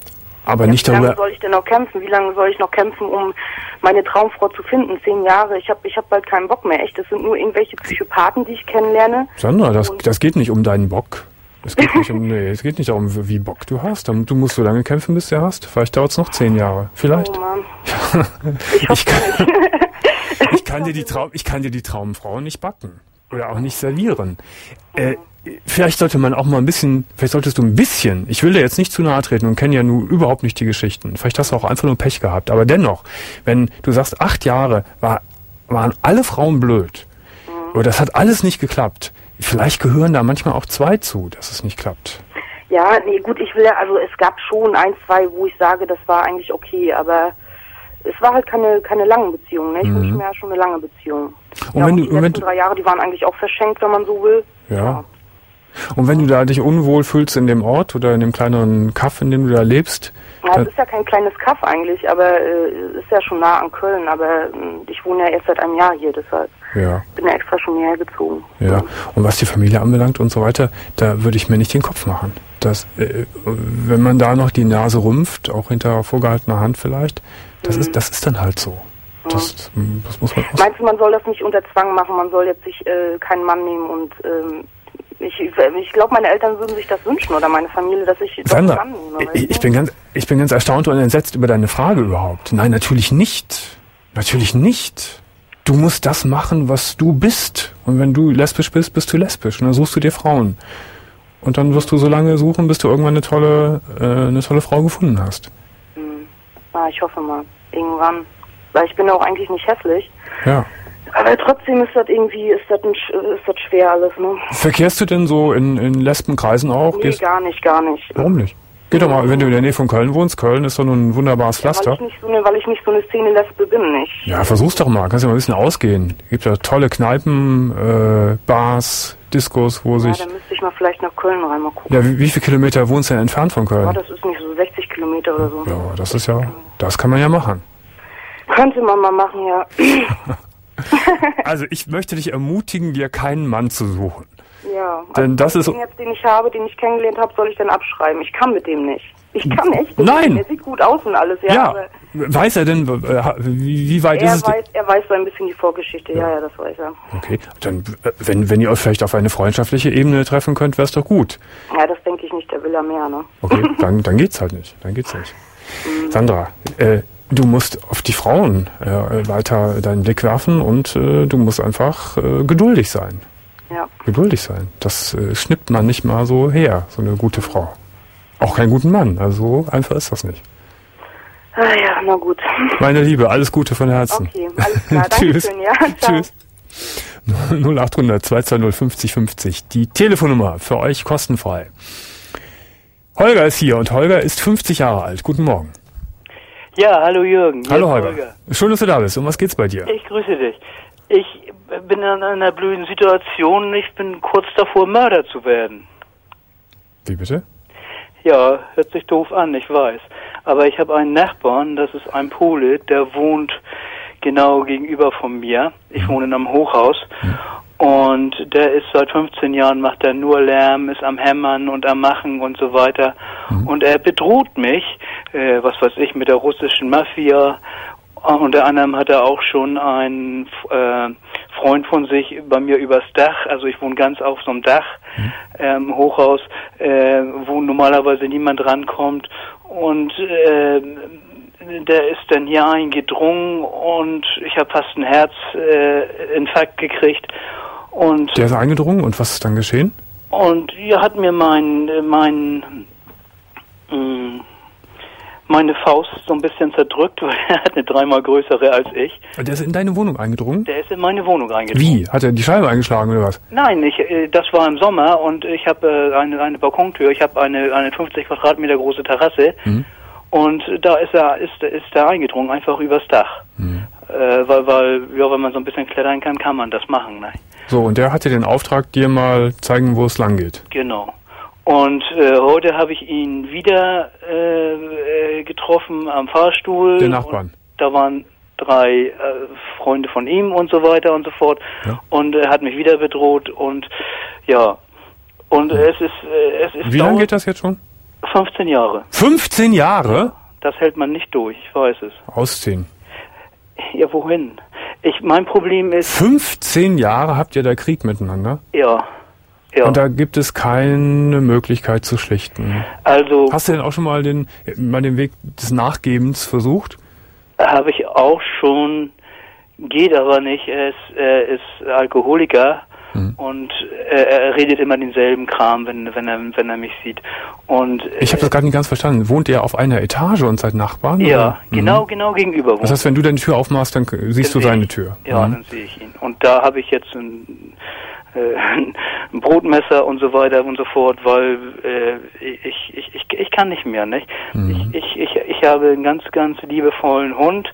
Aber ja, nicht wie darüber... Wie lange soll ich denn noch kämpfen? Wie lange soll ich noch kämpfen, um meine Traumfrau zu finden? Zehn Jahre, ich habe ich hab bald keinen Bock mehr. Echt, das sind nur irgendwelche Psychopathen, die ich kennenlerne. Sandra, das, das geht nicht um deinen Bock. Es geht nicht um, nee, es geht nicht darum, wie Bock du hast. Du musst so lange kämpfen, bis du hast. Vielleicht dauert es noch zehn Jahre. Vielleicht. Oh Mann. ich, ich, kann, ich, kann dir die Traum, ich kann dir die Traumfrau nicht backen. Oder auch nicht servieren. Äh, vielleicht sollte man auch mal ein bisschen, vielleicht solltest du ein bisschen, ich will dir jetzt nicht zu nahe treten und kenne ja nun überhaupt nicht die Geschichten. Vielleicht hast du auch einfach nur Pech gehabt. Aber dennoch, wenn du sagst, acht Jahre war, waren alle Frauen blöd. Oder das hat alles nicht geklappt. Vielleicht gehören da manchmal auch zwei zu, dass es nicht klappt. Ja, nee, gut, ich will ja, also es gab schon ein, zwei, wo ich sage, das war eigentlich okay, aber es war halt keine keine lange Beziehung, ne? Ich Mhm. wünsche mir ja schon eine lange Beziehung. Und ja, wenn und du, die und wenn letzten du, drei Jahre, die waren eigentlich auch verschenkt, wenn man so will. ja. Ja. Und wenn du da dich unwohl fühlst in dem Ort oder in dem kleineren Kaff, in dem du da lebst, Ja, dann, es ist ja kein kleines Kaff eigentlich, aber äh, ist ja schon nah an Köln, aber äh, ich wohne ja erst seit einem Jahr hier, deshalb ja, bin ja extra schon hierher gezogen. ja. Und was die Familie anbelangt und so weiter, da würde ich mir nicht den Kopf machen. Das, äh, wenn man da noch die Nase rümpft, auch hinter vorgehaltener Hand vielleicht, das Mhm. ist, das ist dann halt so. Das, das muss man aus. Meinst du, man soll das nicht unter Zwang machen, man soll jetzt sich äh, keinen Mann nehmen und ähm, ich, ich glaube, meine Eltern würden sich das wünschen oder meine Familie, dass ich doch einen Sandra, Mann nehme. weißt ich, ich du? bin ganz, ich bin ganz erstaunt und entsetzt über deine Frage überhaupt. Nein, natürlich nicht. Natürlich nicht. Du musst das machen, was du bist. Und wenn du lesbisch bist, bist du lesbisch. Und dann suchst du dir Frauen. Und dann wirst du so lange suchen, bis du irgendwann eine tolle, äh, eine tolle Frau gefunden hast. Hm. Ja, ich hoffe mal. Irgendwann. Weil ich bin auch eigentlich nicht hässlich. Ja. Aber trotzdem ist das irgendwie, ist das, ein, ist das schwer alles, ne? Verkehrst du denn so in, in Lesbenkreisen auch? Nee, Gehst, gar nicht, gar nicht. warum nicht? Geh doch mal, wenn du in der Nähe von Köln wohnst. Köln ist doch nun ein wunderbares Ja, weil Pflaster. ich nicht so eine, weil ich nicht so eine Szene-Lesbe bin, nicht. Ja, versuch's doch mal. Kannst ja mal ein bisschen ausgehen. Gibt ja tolle Kneipen, äh, Bars, Diskos, wo Ja, sich... dann müsste ich mal vielleicht nach Köln rein mal gucken. Ja, wie, wie viele Kilometer wohnst du denn entfernt von Ja, Köln? das ist nicht so sechzig Kilometer oder so. Ja, das ist ja... Das kann man ja machen. Könnte man mal machen, ja. Also ich möchte dich ermutigen, dir keinen Mann zu suchen. Ja. Denn das ist... Den jetzt, den ich habe, den ich kennengelernt habe, soll ich dann abschreiben. Ich kann mit dem nicht. Ich kann echt nicht. Nein. Er sieht gut aus und alles, ja. Ja, Aber weiß er denn, äh, wie, wie weit er, ist es... weiß, er weiß so ein bisschen die Vorgeschichte. Ja, ja, das weiß er. Okay, dann, äh, wenn, wenn ihr euch vielleicht auf eine freundschaftliche Ebene treffen könnt, wäre es doch gut. Ja, das denke ich nicht. Der will ja mehr, ne? Okay, dann, dann geht's halt nicht. Dann geht's nicht. Sandra, äh, du musst auf die Frauen äh, weiter deinen Blick werfen und äh, du musst einfach äh, geduldig sein. Ja. Geduldig sein. Das äh, schnippt man nicht mal so her, so eine gute Frau. Auch keinen guten Mann. Also so einfach ist das nicht. Ah ja, na gut. Meine Liebe, alles Gute von Herzen. Okay, alles klar. Tschüss. Dankeschön, ja. Ciao. Tschüss. null acht hundert zwei zwei null fünfzig fünfzig. Die Telefonnummer für euch kostenfrei. Holger ist hier und Holger ist fünfzig Jahre alt. Guten Morgen. Ja, hallo Jürgen. Hallo Hier ist Holger. Schön, dass du da bist. Um was geht's bei dir? Ich grüße dich. Ich bin in einer blöden Situation. Ich bin kurz davor, Mörder zu werden. Wie bitte? Ja, hört sich doof an, ich weiß. Aber ich habe einen Nachbarn, das ist ein Pole, der wohnt genau gegenüber von mir. Ich wohne in einem Hochhaus. Und der ist seit fünfzehn Jahren, macht er nur Lärm, ist am Hämmern und am Machen und so weiter. Mhm. Und er bedroht mich, äh, was weiß ich, mit der russischen Mafia. Unter anderem hat er auch schon einen äh, Freund von sich bei mir übers Dach, also ich wohne ganz auf so einem Dach, mhm. ähm, Hochhaus, äh, wo normalerweise niemand rankommt. Und äh, der ist dann hier eingedrungen und ich habe fast einen Herzinfarkt äh, gekriegt. Und der ist eingedrungen und was ist dann geschehen? Und er hat mir mein, mein, mh, meine Faust so ein bisschen zerdrückt, weil er hat eine dreimal größere als ich. Der ist in deine Wohnung eingedrungen? Der ist in meine Wohnung eingedrungen. Wie? Hat er die Scheibe eingeschlagen oder was? Nein, ich, das war im Sommer und ich habe äh, eine, eine Balkontür, ich habe eine, eine fünfzig Quadratmeter große Terrasse. Mhm. Und da ist er, ist, ist er eingedrungen, einfach übers Dach. Hm. Äh, weil, weil, ja, wenn man so ein bisschen klettern kann, kann man das machen, ne? So, und der hatte den Auftrag, dir mal zeigen, wo es lang geht. Genau. Und äh, heute habe ich ihn wieder äh, getroffen am Fahrstuhl. Den Nachbarn. Da waren drei äh, Freunde von ihm und so weiter und so fort. Ja. Und er hat mich wieder bedroht und ja. Und hm. es ist, äh, es ist. Wie lange geht das jetzt schon? fünfzehn Jahre. fünfzehn Jahre? Das hält man nicht durch, ich weiß es. Ausziehen. Ja, wohin? Ich, mein Problem ist... fünfzehn Jahre habt ihr da Krieg miteinander? Ja. Ja. Und da gibt es keine Möglichkeit zu schlichten. Also... Hast du denn auch schon mal den, mal den Weg des Nachgebens versucht? Habe ich auch schon, geht aber nicht. Er ist, er ist Alkoholiker. Mhm. Und äh, er redet immer denselben Kram, wenn, wenn, er, wenn er mich sieht. Und äh, ich habe das gerade nicht ganz verstanden. Wohnt ihr auf einer Etage und seid Nachbarn? Ja, oder? genau, mhm. genau gegenüber wohnt. Das heißt, wenn du deine Tür aufmachst, dann siehst dann du seine Tür. Ja, mhm. dann sehe ich ihn. Und da habe ich jetzt ein, äh, ein Brotmesser und so weiter und so fort, weil äh, ich, ich, ich, ich kann nicht mehr, nicht? Mhm. Ich, ich, ich, ich habe einen ganz, ganz liebevollen Hund.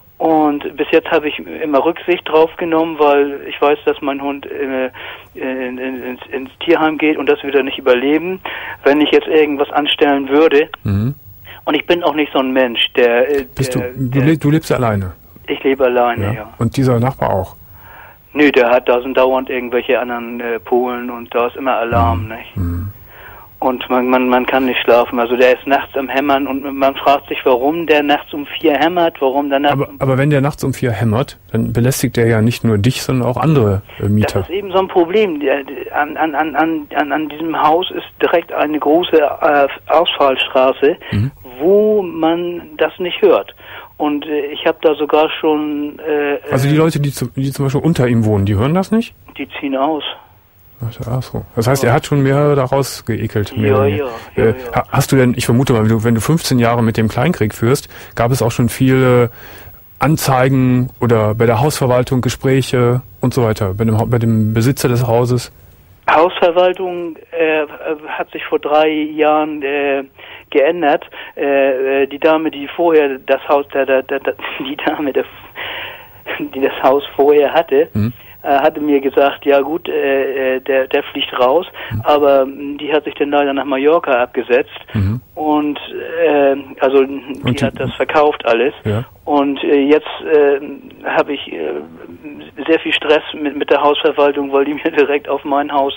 Und bis jetzt habe ich immer Rücksicht drauf genommen, weil ich weiß, dass mein Hund äh, in, in, ins, ins Tierheim geht und das wieder nicht überleben, wenn ich jetzt irgendwas anstellen würde. Mhm. Und ich bin auch nicht so ein Mensch, der... Äh, Bist der, du, du, der, lebst, du lebst alleine? Ich lebe alleine, ja. ja. Und dieser Nachbar auch? Nö, der hat, da sind dauernd irgendwelche anderen äh, Polen und da ist immer Alarm, mhm. nicht? Mhm. Und man, man, man kann nicht schlafen. Also der ist nachts am Hämmern und man fragt sich, warum der nachts um vier hämmert, warum der nachts aber, um aber wenn der nachts um vier hämmert, dann belästigt er ja nicht nur dich, sondern auch andere äh, Mieter. Das ist eben so ein Problem. Der, an, an, an, an, an diesem Haus ist direkt eine große äh, Ausfallstraße, mhm. wo man das nicht hört. Und äh, ich habe da sogar schon... Äh, also die Leute, die, zu, die zum Beispiel unter ihm wohnen, die hören das nicht? Die ziehen aus. Ach so. Das heißt, er hat schon mehrere da rausgeekelt. Ja, ja, ja, äh, ja. Hast du denn, ich vermute mal, wenn du, wenn du fünfzehn Jahre mit dem Kleinkrieg führst, gab es auch schon viele Anzeigen oder bei der Hausverwaltung Gespräche und so weiter, bei dem, bei dem Besitzer des Hauses? Hausverwaltung äh, hat sich vor drei Jahren äh, geändert. Äh, die Dame, die vorher das Haus, der, der, der, die Dame, der, die das Haus vorher hatte, mhm. hatte mir gesagt, ja gut, äh, der der fliegt raus, mhm. aber die hat sich dann leider nach Mallorca abgesetzt mhm. und äh, also die, und die hat das verkauft alles ja. und äh, jetzt äh, habe ich äh, sehr viel Stress mit mit der Hausverwaltung, weil die mir direkt auf mein Haus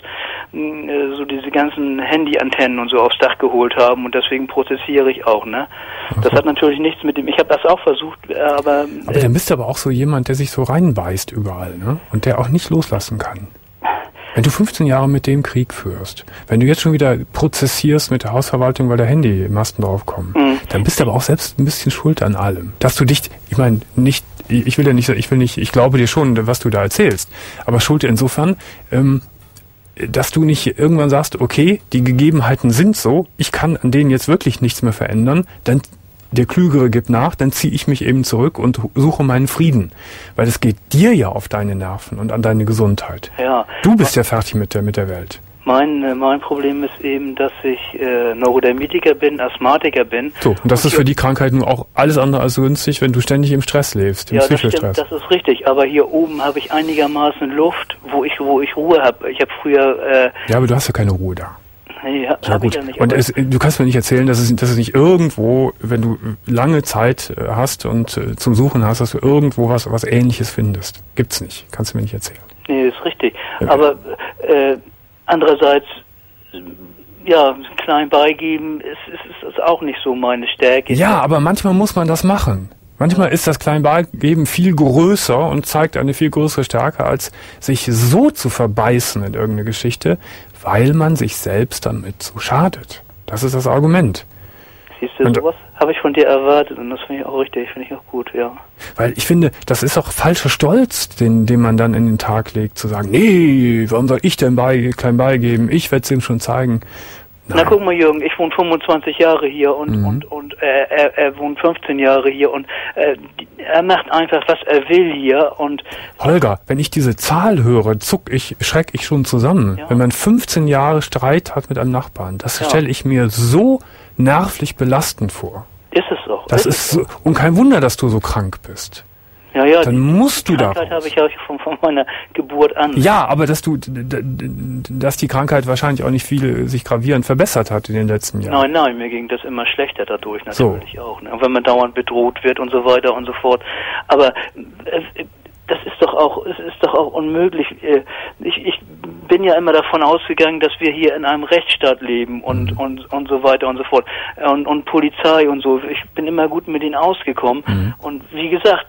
äh, so diese ganzen Handyantennen und so aufs Dach geholt haben und deswegen prozessiere ich auch, ne? Das hat natürlich nichts mit dem, ich habe das auch versucht, aber... Aber dann bist du aber auch so jemand, der sich so reinbeißt überall, ne? Und der auch nicht loslassen kann. Wenn du fünfzehn Jahre mit dem Krieg führst, wenn du jetzt schon wieder prozessierst mit der Hausverwaltung, weil da Handymasten draufkommen, mhm. dann bist du aber auch selbst ein bisschen schuld an allem. Dass du dich, ich meine, nicht, ich will ja nicht, ich will nicht, ich glaube dir schon, was du da erzählst, aber schuld insofern, ähm, dass du nicht irgendwann sagst, okay, die Gegebenheiten sind so, ich kann an denen jetzt wirklich nichts mehr verändern, dann der Klügere gibt nach, dann ziehe ich mich eben zurück und suche meinen Frieden. Weil es geht dir ja auf deine Nerven und an deine Gesundheit. Ja. Du bist ja fertig mit der, mit der Welt. Mein, mein Problem ist eben, dass ich äh, Neurodermitiker bin, Asthmatiker bin. So, und das und ist für die Krankheiten auch alles andere als günstig, wenn du ständig im Stress lebst, im ja, Psychostress. Das stimmt, das ist richtig, aber hier oben habe ich einigermaßen Luft, wo ich, wo ich Ruhe habe. Ich habe früher... Äh, ja, aber du hast ja keine Ruhe da. Ja, ja gut. Ich ja nicht, und es, du kannst mir nicht erzählen, dass es, dass es nicht irgendwo, wenn du lange Zeit hast und äh, zum Suchen hast, dass du irgendwo was, was Ähnliches findest. Gibt's nicht. Kannst du mir nicht erzählen. Nee, ist richtig. Ja. Aber äh, andererseits, ja, klein beigeben ist, ist, ist auch nicht so meine Stärke. Ja, aber manchmal muss man das machen. Manchmal ist das Kleinbeigeben viel größer und zeigt eine viel größere Stärke, als sich so zu verbeißen in irgendeine Geschichte, weil man sich selbst damit so schadet. Das ist das Argument. Siehst du, und sowas habe ich von dir erwartet und das finde ich auch richtig, finde ich auch gut, ja. Weil ich finde, das ist auch falscher Stolz, den, den man dann in den Tag legt, zu sagen, nee, warum soll ich denn bei, klein beigeben? Ich werde es ihm schon zeigen. Nein. Na guck mal, Jürgen, ich wohne fünfundzwanzig Jahre hier und mhm. und und äh, er, er wohnt fünfzehn Jahre hier und äh, er macht einfach, was er will hier und... Holger, wenn ich diese Zahl höre, zuck ich, schreck ich schon zusammen. Ja. Wenn man fünfzehn Jahre Streit hat mit einem Nachbarn, das ja. stelle ich mir so nervlich belastend vor. Ist es auch. Das ist, ist so, und kein Wunder, dass du so krank bist. Ja, ja, dann musst du da. Die Krankheit habe ich ja von, von meiner Geburt an. Ja, aber dass du, dass die Krankheit wahrscheinlich auch nicht viel sich gravierend verbessert hat in den letzten Jahren. Nein, nein, mir ging das immer schlechter dadurch natürlich so. auch. Ne? Und wenn man dauernd bedroht wird und so weiter und so fort. Aber äh, das ist doch auch, es ist doch auch unmöglich. Ich, ich bin ja immer davon ausgegangen, dass wir hier in einem Rechtsstaat leben und, mhm. und, und so weiter und so fort. Und, und Polizei und so. Ich bin immer gut mit denen ausgekommen. Mhm. Und wie gesagt,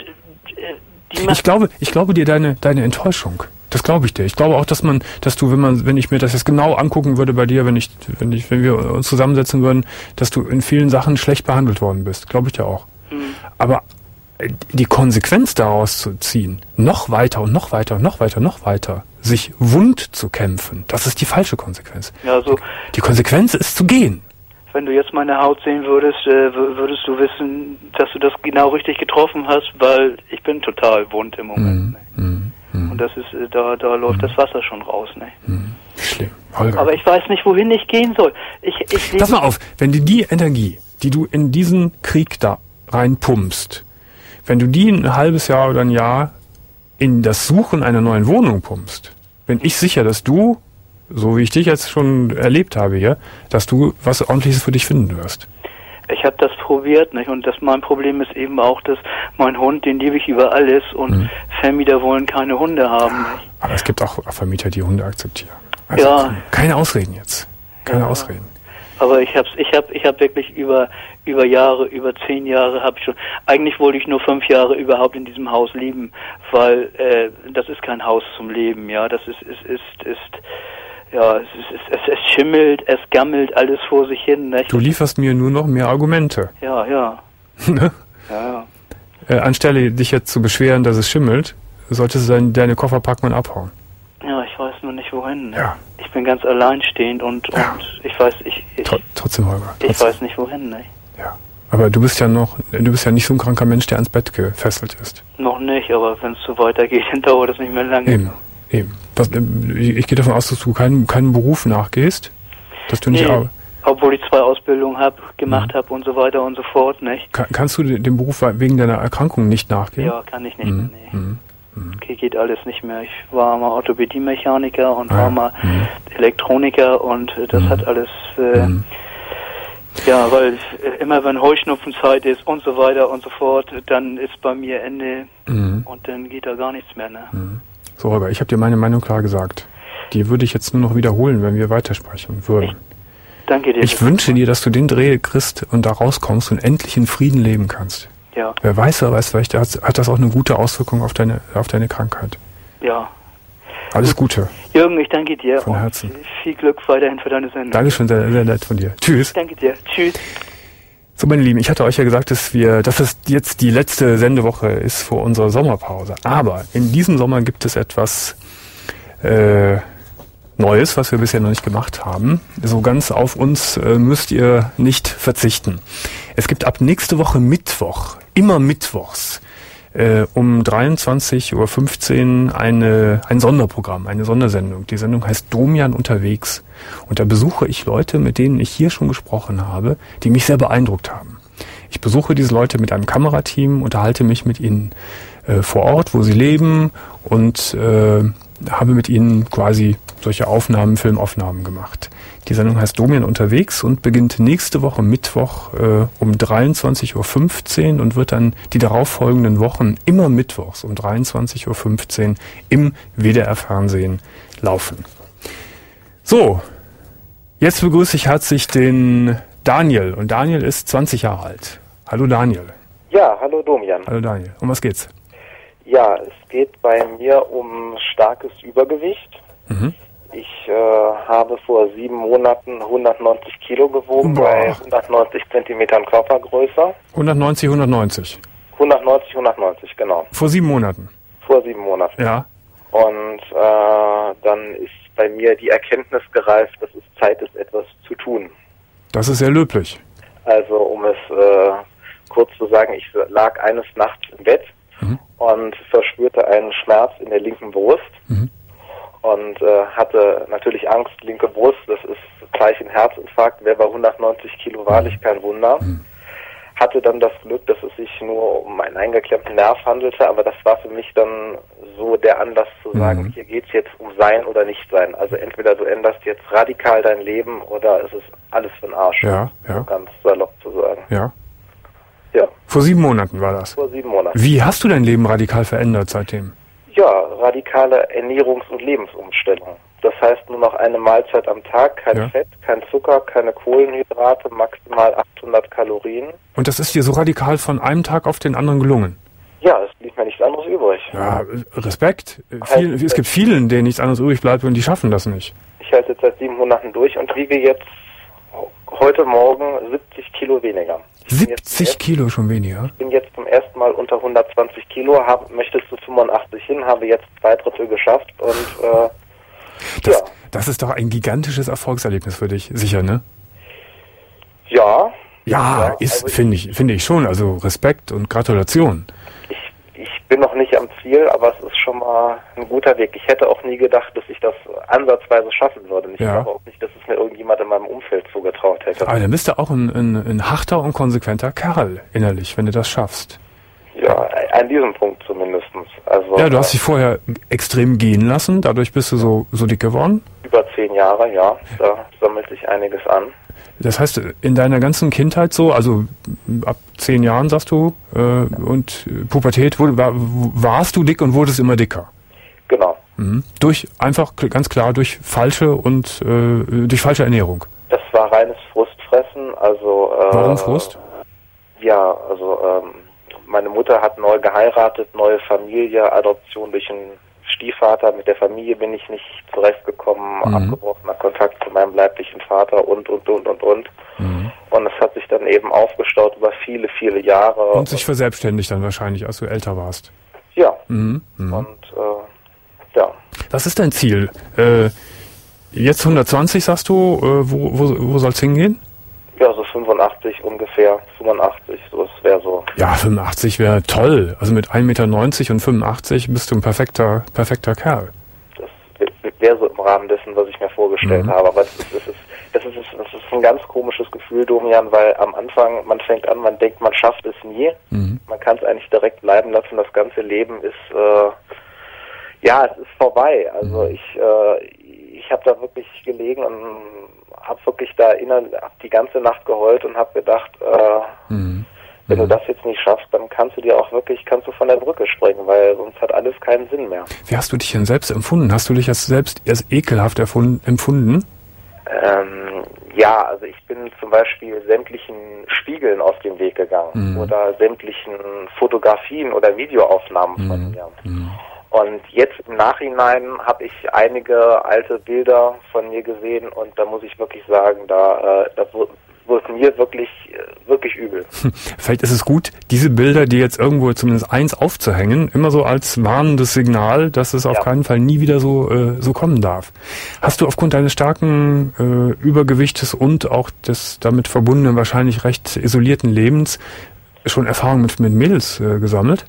die ich glaube, ich glaube dir deine, deine Enttäuschung. Das glaube ich dir. Ich glaube auch, dass man, dass du, wenn man, wenn ich mir das jetzt genau angucken würde bei dir, wenn ich, wenn ich, wenn wir uns zusammensetzen würden, dass du in vielen Sachen schlecht behandelt worden bist. Glaube ich dir auch. Mhm. Aber die Konsequenz daraus zu ziehen, noch weiter und noch weiter und noch weiter, noch weiter, sich wund zu kämpfen, das ist die falsche Konsequenz. Ja, so. Die Konsequenz ist zu gehen. Wenn du jetzt meine Haut sehen würdest, äh, würdest du wissen, dass du das genau richtig getroffen hast, weil ich bin total wund im Moment. Mm, mm, mm. Und das ist, äh, da, da läuft mm. das Wasser schon raus. Ne? Mm. Schlimm. Holger. Aber ich weiß nicht, wohin ich gehen soll. Ich, ich Pass mal auf, wenn du die Energie, die du in diesen Krieg da reinpumpst, wenn du die ein halbes Jahr oder ein Jahr in das Suchen einer neuen Wohnung pumpst, bin ich sicher, dass du, so wie ich dich jetzt schon erlebt habe hier, dass du was Ordentliches für dich finden wirst. Ich habe das probiert, nicht? Und das mein Problem ist eben auch, dass mein Hund, den liebe ich über alles und mhm. Vermieter wollen keine Hunde haben. Nicht? Aber es gibt auch Vermieter, die Hunde akzeptieren. Also ja. Keine Ausreden jetzt. Keine ja. Ausreden. Aber ich hab's, ich hab, ich hab wirklich über, über Jahre, über zehn Jahre habe ich schon, eigentlich wollte ich nur fünf Jahre überhaupt in diesem Haus leben, weil, äh, das ist kein Haus zum Leben, ja, das ist, ist, ist, ist, ja, es, ist, es, es schimmelt, es gammelt alles vor sich hin, nicht? Du lieferst mir nur noch mehr Argumente. Ja, ja. ne? Ja, ja. Äh, anstelle dich jetzt zu beschweren, dass es schimmelt, solltest du deine, deine Koffer packen und abhauen. Ja, ich weiß nur nicht wohin. Ne? Ja. Ich bin ganz alleinstehend und, ja. und ich weiß, ich, ich Tr- trotzdem, Holger. Trotzdem. Ich weiß nicht wohin, ne? Ja. Aber du bist ja noch, du bist ja nicht so ein kranker Mensch, der ans Bett gefesselt ist. Noch nicht, aber wenn es so weitergeht, dann dauert es nicht mehr lange. Eben, eben. Was, ich, ich gehe davon aus, dass du keinen, keinen Beruf nachgehst, dass du nicht. Nee, Ar- obwohl ich zwei Ausbildungen hab, gemacht mhm. habe und so weiter und so fort, nicht? Kann, kannst du dem Beruf wegen deiner Erkrankung nicht nachgehen? Ja, kann ich nicht mhm. mehr, nee. Mhm. Okay, geht alles nicht mehr. Ich war mal Orthopädie-Mechaniker und ah, war mal mh. Elektroniker und das mhm. hat alles, äh, mhm. ja, weil äh, immer wenn Heuschnupfenzeit ist und so weiter und so fort, dann ist bei mir Ende mhm. und dann geht da gar nichts mehr, ne? Mhm. So, Holger, ich habe dir meine Meinung klar gesagt. Die würde ich jetzt nur noch wiederholen, wenn wir weitersprechen würden. Ich danke dir. Ich wünsche dir, dass du den Dreh kriegst und da rauskommst und endlich in Frieden leben kannst. Ja. Wer weiß, wer weiß, vielleicht hat, hat das auch eine gute Auswirkung auf deine, auf deine Krankheit. Ja. Alles Gute. Jürgen, ich danke dir. Von Herzen. Viel Glück weiterhin für deine Sendung. Dankeschön, sehr, sehr nett von dir. Tschüss. Danke dir. Tschüss. So, meine Lieben, ich hatte euch ja gesagt, dass wir, dass es jetzt die letzte Sendewoche ist vor unserer Sommerpause. Aber in diesem Sommer gibt es etwas äh, Neues, was wir bisher noch nicht gemacht haben. So ganz auf uns äh, müsst ihr nicht verzichten. Es gibt ab nächste Woche Mittwoch, immer mittwochs, äh, um dreiundzwanzig Uhr fünfzehn eine, ein Sonderprogramm, eine Sondersendung. Die Sendung heißt Domian unterwegs. Und da besuche ich Leute, mit denen ich hier schon gesprochen habe, die mich sehr beeindruckt haben. Ich besuche diese Leute mit einem Kamerateam, unterhalte mich mit ihnen äh, vor Ort, wo sie leben und äh, habe mit ihnen quasi solche Aufnahmen, Filmaufnahmen gemacht. Die Sendung heißt Domian unterwegs und beginnt nächste Woche Mittwoch äh, um dreiundzwanzig Uhr fünfzehn und wird dann die darauffolgenden Wochen immer mittwochs um dreiundzwanzig Uhr fünfzehn im W D R-Fernsehen laufen. So, jetzt begrüße ich herzlich den Daniel und Daniel ist zwanzig Jahre alt. Hallo Daniel. Ja, hallo Domian. Hallo Daniel. Um was geht's? Ja, es geht bei mir um starkes Übergewicht. Mhm. Ich äh, habe vor sieben Monaten hundertneunzig Kilo gewogen, Boah. bei hundertneunzig Zentimetern Körpergröße. hundertneunzig, hundertneunzig? hundertneunzig, hundertneunzig, genau. Vor sieben Monaten? Vor sieben Monaten. Ja. Und äh, dann ist bei mir die Erkenntnis gereift, dass es Zeit ist, etwas zu tun. Das ist sehr löblich. Also um es äh, kurz zu sagen, ich lag eines Nachts im Bett mhm. und verspürte einen Schmerz in der linken Brust. Mhm. Und äh, hatte natürlich Angst, linke Brust, das ist gleich ein Herzinfarkt, wäre bei hundertneunzig Kilo wahrlich kein Wunder. Mhm. Hatte dann das Glück, dass es sich nur um einen eingeklemmten Nerv handelte, aber das war für mich dann so der Anlass zu sagen, mhm. hier geht's jetzt um Sein oder Nicht-Sein. Also entweder du änderst jetzt radikal dein Leben oder es ist alles für den Arsch. Ja, ja. Um ganz salopp zu sagen. Ja. Ja. Vor sieben Monaten war das? Vor sieben Monaten. Wie hast du dein Leben radikal verändert seitdem? Ja, radikale Ernährungs- und Lebensumstellung. Das heißt nur noch eine Mahlzeit am Tag, kein ja. Fett, kein Zucker, keine Kohlenhydrate, maximal achthundert Kalorien. Und das ist dir so radikal von einem Tag auf den anderen gelungen? Ja, es blieb mir nichts anderes übrig. Ja, Respekt. Viel, es gibt vielen, denen nichts anderes übrig bleibt und die schaffen das nicht. Ich halte jetzt seit sieben Monaten durch und wiege jetzt heute Morgen siebzig Kilo weniger. siebzig Kilo schon weniger? Ich bin jetzt zum ersten Mal unter hundertzwanzig Kilo, hab, möchte zu fünfundachtzig hin, habe jetzt zwei Drittel geschafft und äh, das, ja. Das ist doch ein gigantisches Erfolgserlebnis für dich, sicher, ne? Ja. Ja, ja ist, also finde ich, finde ich schon. Also Respekt und Gratulation. Ich, ich bin noch nicht am Ziel, aber es ist schon mal ein guter Weg. Ich hätte auch nie gedacht, dass ich das ansatzweise schaffen würde. Ich ja. glaube auch nicht, dass es mir irgendjemand in meinem Umfeld zugetraut hätte. Aber dann bist du auch ein, ein, ein harter und konsequenter Kerl innerlich, wenn du das schaffst. Ja, an diesem Punkt zumindest. Also, ja, du hast dich vorher extrem gehen lassen, dadurch bist du so, so dick geworden? Über zehn Jahre, ja. Da sammelt sich einiges an. Das heißt, in deiner ganzen Kindheit so, also ab zehn Jahren, sagst du, äh, und Pubertät, wurde, war, warst du dick und wurdest immer dicker? Genau. Mhm. Durch, einfach ganz klar, durch falsche und äh, durch falsche Ernährung? Das war reines Frustfressen, also... Äh, Warum Frust? Ja, also ähm, meine Mutter hat neu geheiratet, neue Familie, Adoption durch einen Stiefvater, mit der Familie bin ich nicht zurechtgekommen, mhm. abgebrochener Kontakt zu meinem leiblichen Vater und, und, und, und, und. Mhm. Und es hat sich dann eben aufgestaut über viele, viele Jahre. Und sich verselbstständigt dann wahrscheinlich, als du älter warst. Ja. Mhm. Mhm. Und, äh, ja. Was ist dein Ziel? Äh, jetzt hundertzwanzig, sagst du, äh, wo, wo, wo soll es hingehen? Ja, so fünfundachtzig ungefähr, fünfundachtzig, so, das wäre so. Ja, fünfundachtzig wäre toll. Also mit ein Meter neunzig und fünfundachtzig bist du ein perfekter, perfekter Kerl. Das wäre so im Rahmen dessen, was ich mir vorgestellt mhm. habe. Aber das ist, das, ist, das, ist, das ist ein ganz komisches Gefühl, Domian, weil am Anfang, man fängt an, man denkt, man schafft es nie. Mhm. Man kann es eigentlich direkt bleiben lassen. Das ganze Leben ist, äh, ja, es ist vorbei. Also mhm. ich, äh, ich habe da wirklich gelegen und habe wirklich da innerlich die ganze Nacht geheult und habe gedacht, äh, mhm. wenn mhm. du das jetzt nicht schaffst, dann kannst du dir auch wirklich, kannst du von der Brücke springen, weil sonst hat alles keinen Sinn mehr. Wie hast du dich denn selbst empfunden? Hast du dich als selbst erst ekelhaft erfunden, empfunden? Ähm, ja, also ich bin zum Beispiel sämtlichen Spiegeln aus dem Weg gegangen mhm. oder sämtlichen Fotografien oder Videoaufnahmen mhm. von mir. Mhm. Und jetzt im Nachhinein habe ich einige alte Bilder von mir gesehen und da muss ich wirklich sagen, da, äh, da wird mir wirklich, wirklich übel. Vielleicht ist es gut, diese Bilder, die jetzt irgendwo zumindest eins aufzuhängen, immer so als warnendes Signal, dass es auf ja. keinen Fall nie wieder so, äh, so kommen darf. Hast du aufgrund deines starken äh, Übergewichtes und auch des damit verbundenen, wahrscheinlich recht isolierten Lebens schon Erfahrung mit, mit Mädels äh, gesammelt?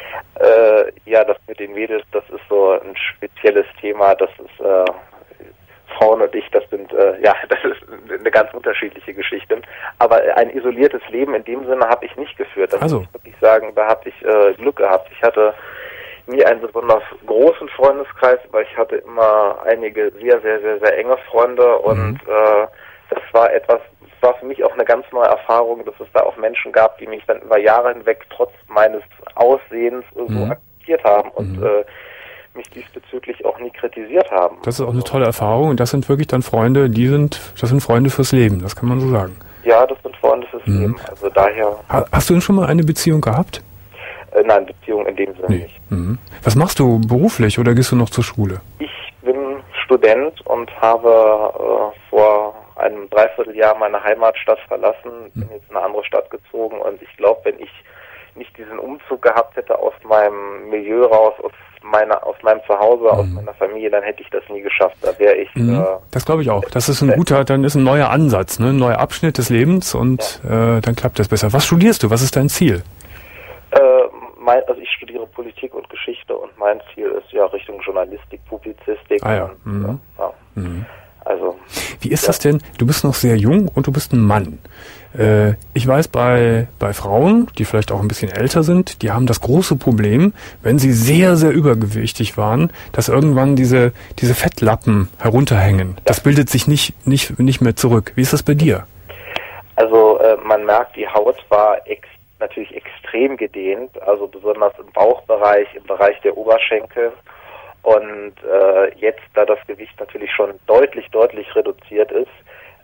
Äh, ja, das mit den Mädels, das ist so ein spezielles Thema. Das ist äh, Frauen und ich, das sind äh, ja, das ist eine ganz unterschiedliche Geschichte. Aber ein isoliertes Leben in dem Sinne habe ich nicht geführt. Das also. muss ich wirklich sagen, da habe ich äh, Glück gehabt. Ich hatte nie einen besonders großen Freundeskreis, weil ich hatte immer einige sehr, sehr, sehr, sehr enge Freunde und mhm. äh, das war etwas. War für mich auch eine ganz neue Erfahrung, dass es da auch Menschen gab, die mich dann über Jahre hinweg trotz meines Aussehens so mhm. akzeptiert haben und mhm. äh, mich diesbezüglich auch nie kritisiert haben. Das ist auch eine tolle Erfahrung und das sind wirklich dann Freunde, die sind, das sind Freunde fürs Leben, das kann man so sagen. Ja, das sind Freunde fürs mhm. Leben, also daher... Ha, hast du denn schon mal eine Beziehung gehabt? Äh, nein, Beziehung in dem Sinne nee. nicht. Mhm. Was machst du beruflich oder gehst du noch zur Schule? Ich bin Student und habe äh, vor einem Dreivierteljahr meine Heimatstadt verlassen, bin jetzt in eine andere Stadt gezogen und ich glaube, wenn ich nicht diesen Umzug gehabt hätte aus meinem Milieu raus, aus meiner, aus meinem Zuhause, mhm. aus meiner Familie, dann hätte ich das nie geschafft. Da wäre ich. Mhm. Äh, das glaube ich auch. Das ist ein guter, dann ist ein neuer Ansatz, ne? Ein neuer Abschnitt des Lebens und ja. äh, dann klappt das besser. Was studierst du? Was ist dein Ziel? Äh, mein, also ich studiere Politik und Geschichte und mein Ziel ist ja Richtung Journalistik, Publizistik. Ah ja. Und, mhm. ja. Mhm. Also, wie ist ja. das denn? Du bist noch sehr jung und du bist ein Mann. Äh, ich weiß, bei, bei Frauen, die vielleicht auch ein bisschen älter sind, die haben das große Problem, wenn sie sehr, sehr übergewichtig waren, dass irgendwann diese, diese Fettlappen herunterhängen. Ja. Das bildet sich nicht, nicht, nicht mehr zurück. Wie ist das bei dir? Also äh, man merkt, die Haut war ex- natürlich extrem gedehnt, also besonders im Bauchbereich, im Bereich der Oberschenkel. Und äh, jetzt, da das Gewicht natürlich schon deutlich, deutlich reduziert ist,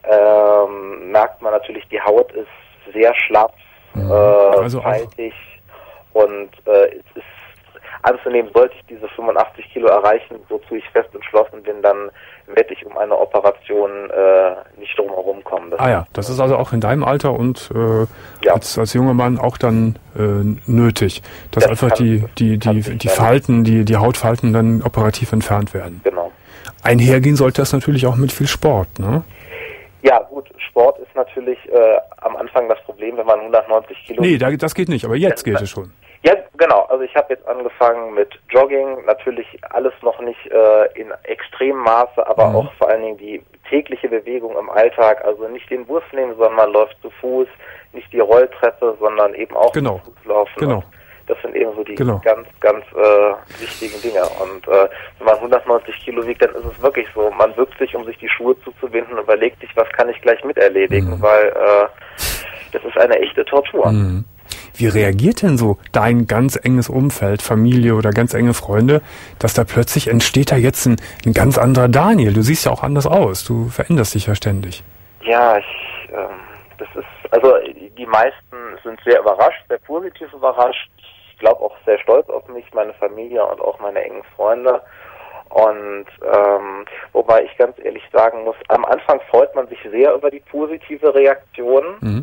ähm, merkt man natürlich, die Haut ist sehr schlaff, mhm. äh, also faltig und äh, es ist anzunehmen, sollte ich diese fünfundachtzig Kilo erreichen, wozu ich fest entschlossen bin, dann werde ich um eine Operation äh, nicht drum herum kommen. Das ah ja, das ist also auch in deinem Alter und äh, ja. als, als junger Mann auch dann äh, nötig, dass das einfach kann, die, die, die, die Falten, die, die Hautfalten dann operativ entfernt werden. Genau. Einhergehen sollte das natürlich auch mit viel Sport, ne? Ja, gut, Sport ist natürlich äh, am Anfang das Problem, wenn man hundertneunzig Kilo... Nee, da, das geht nicht, aber jetzt geht es schon. Ja, genau. Also ich habe jetzt angefangen mit Jogging, natürlich alles noch nicht äh, in extremem Maße, aber mhm. auch vor allen Dingen die tägliche Bewegung im Alltag, also nicht den Bus nehmen, sondern man läuft zu Fuß, nicht die Rolltreppe, sondern eben auch genau. zu Fuß laufen. Genau. Und das sind eben so die genau. ganz, ganz äh, wichtigen Dinge. Und äh, wenn man hundertneunzig Kilo wiegt, dann ist es wirklich so, man bückt sich, um sich die Schuhe zuzubinden und überlegt sich, was kann ich gleich miterledigen, mhm. weil äh, das ist eine echte Tortur. Mhm. Wie reagiert denn so dein ganz enges Umfeld, Familie oder ganz enge Freunde, dass da plötzlich entsteht da jetzt ein, ein ganz anderer Daniel? Du siehst ja auch anders aus, du veränderst dich ja ständig. Ja, ich, ähm, das ist, also die meisten sind sehr überrascht, sehr positiv überrascht. Ich glaube auch sehr stolz auf mich, meine Familie und auch meine engen Freunde. Und ähm, wobei ich ganz ehrlich sagen muss, am Anfang freut man sich sehr über die positive Reaktion, mhm.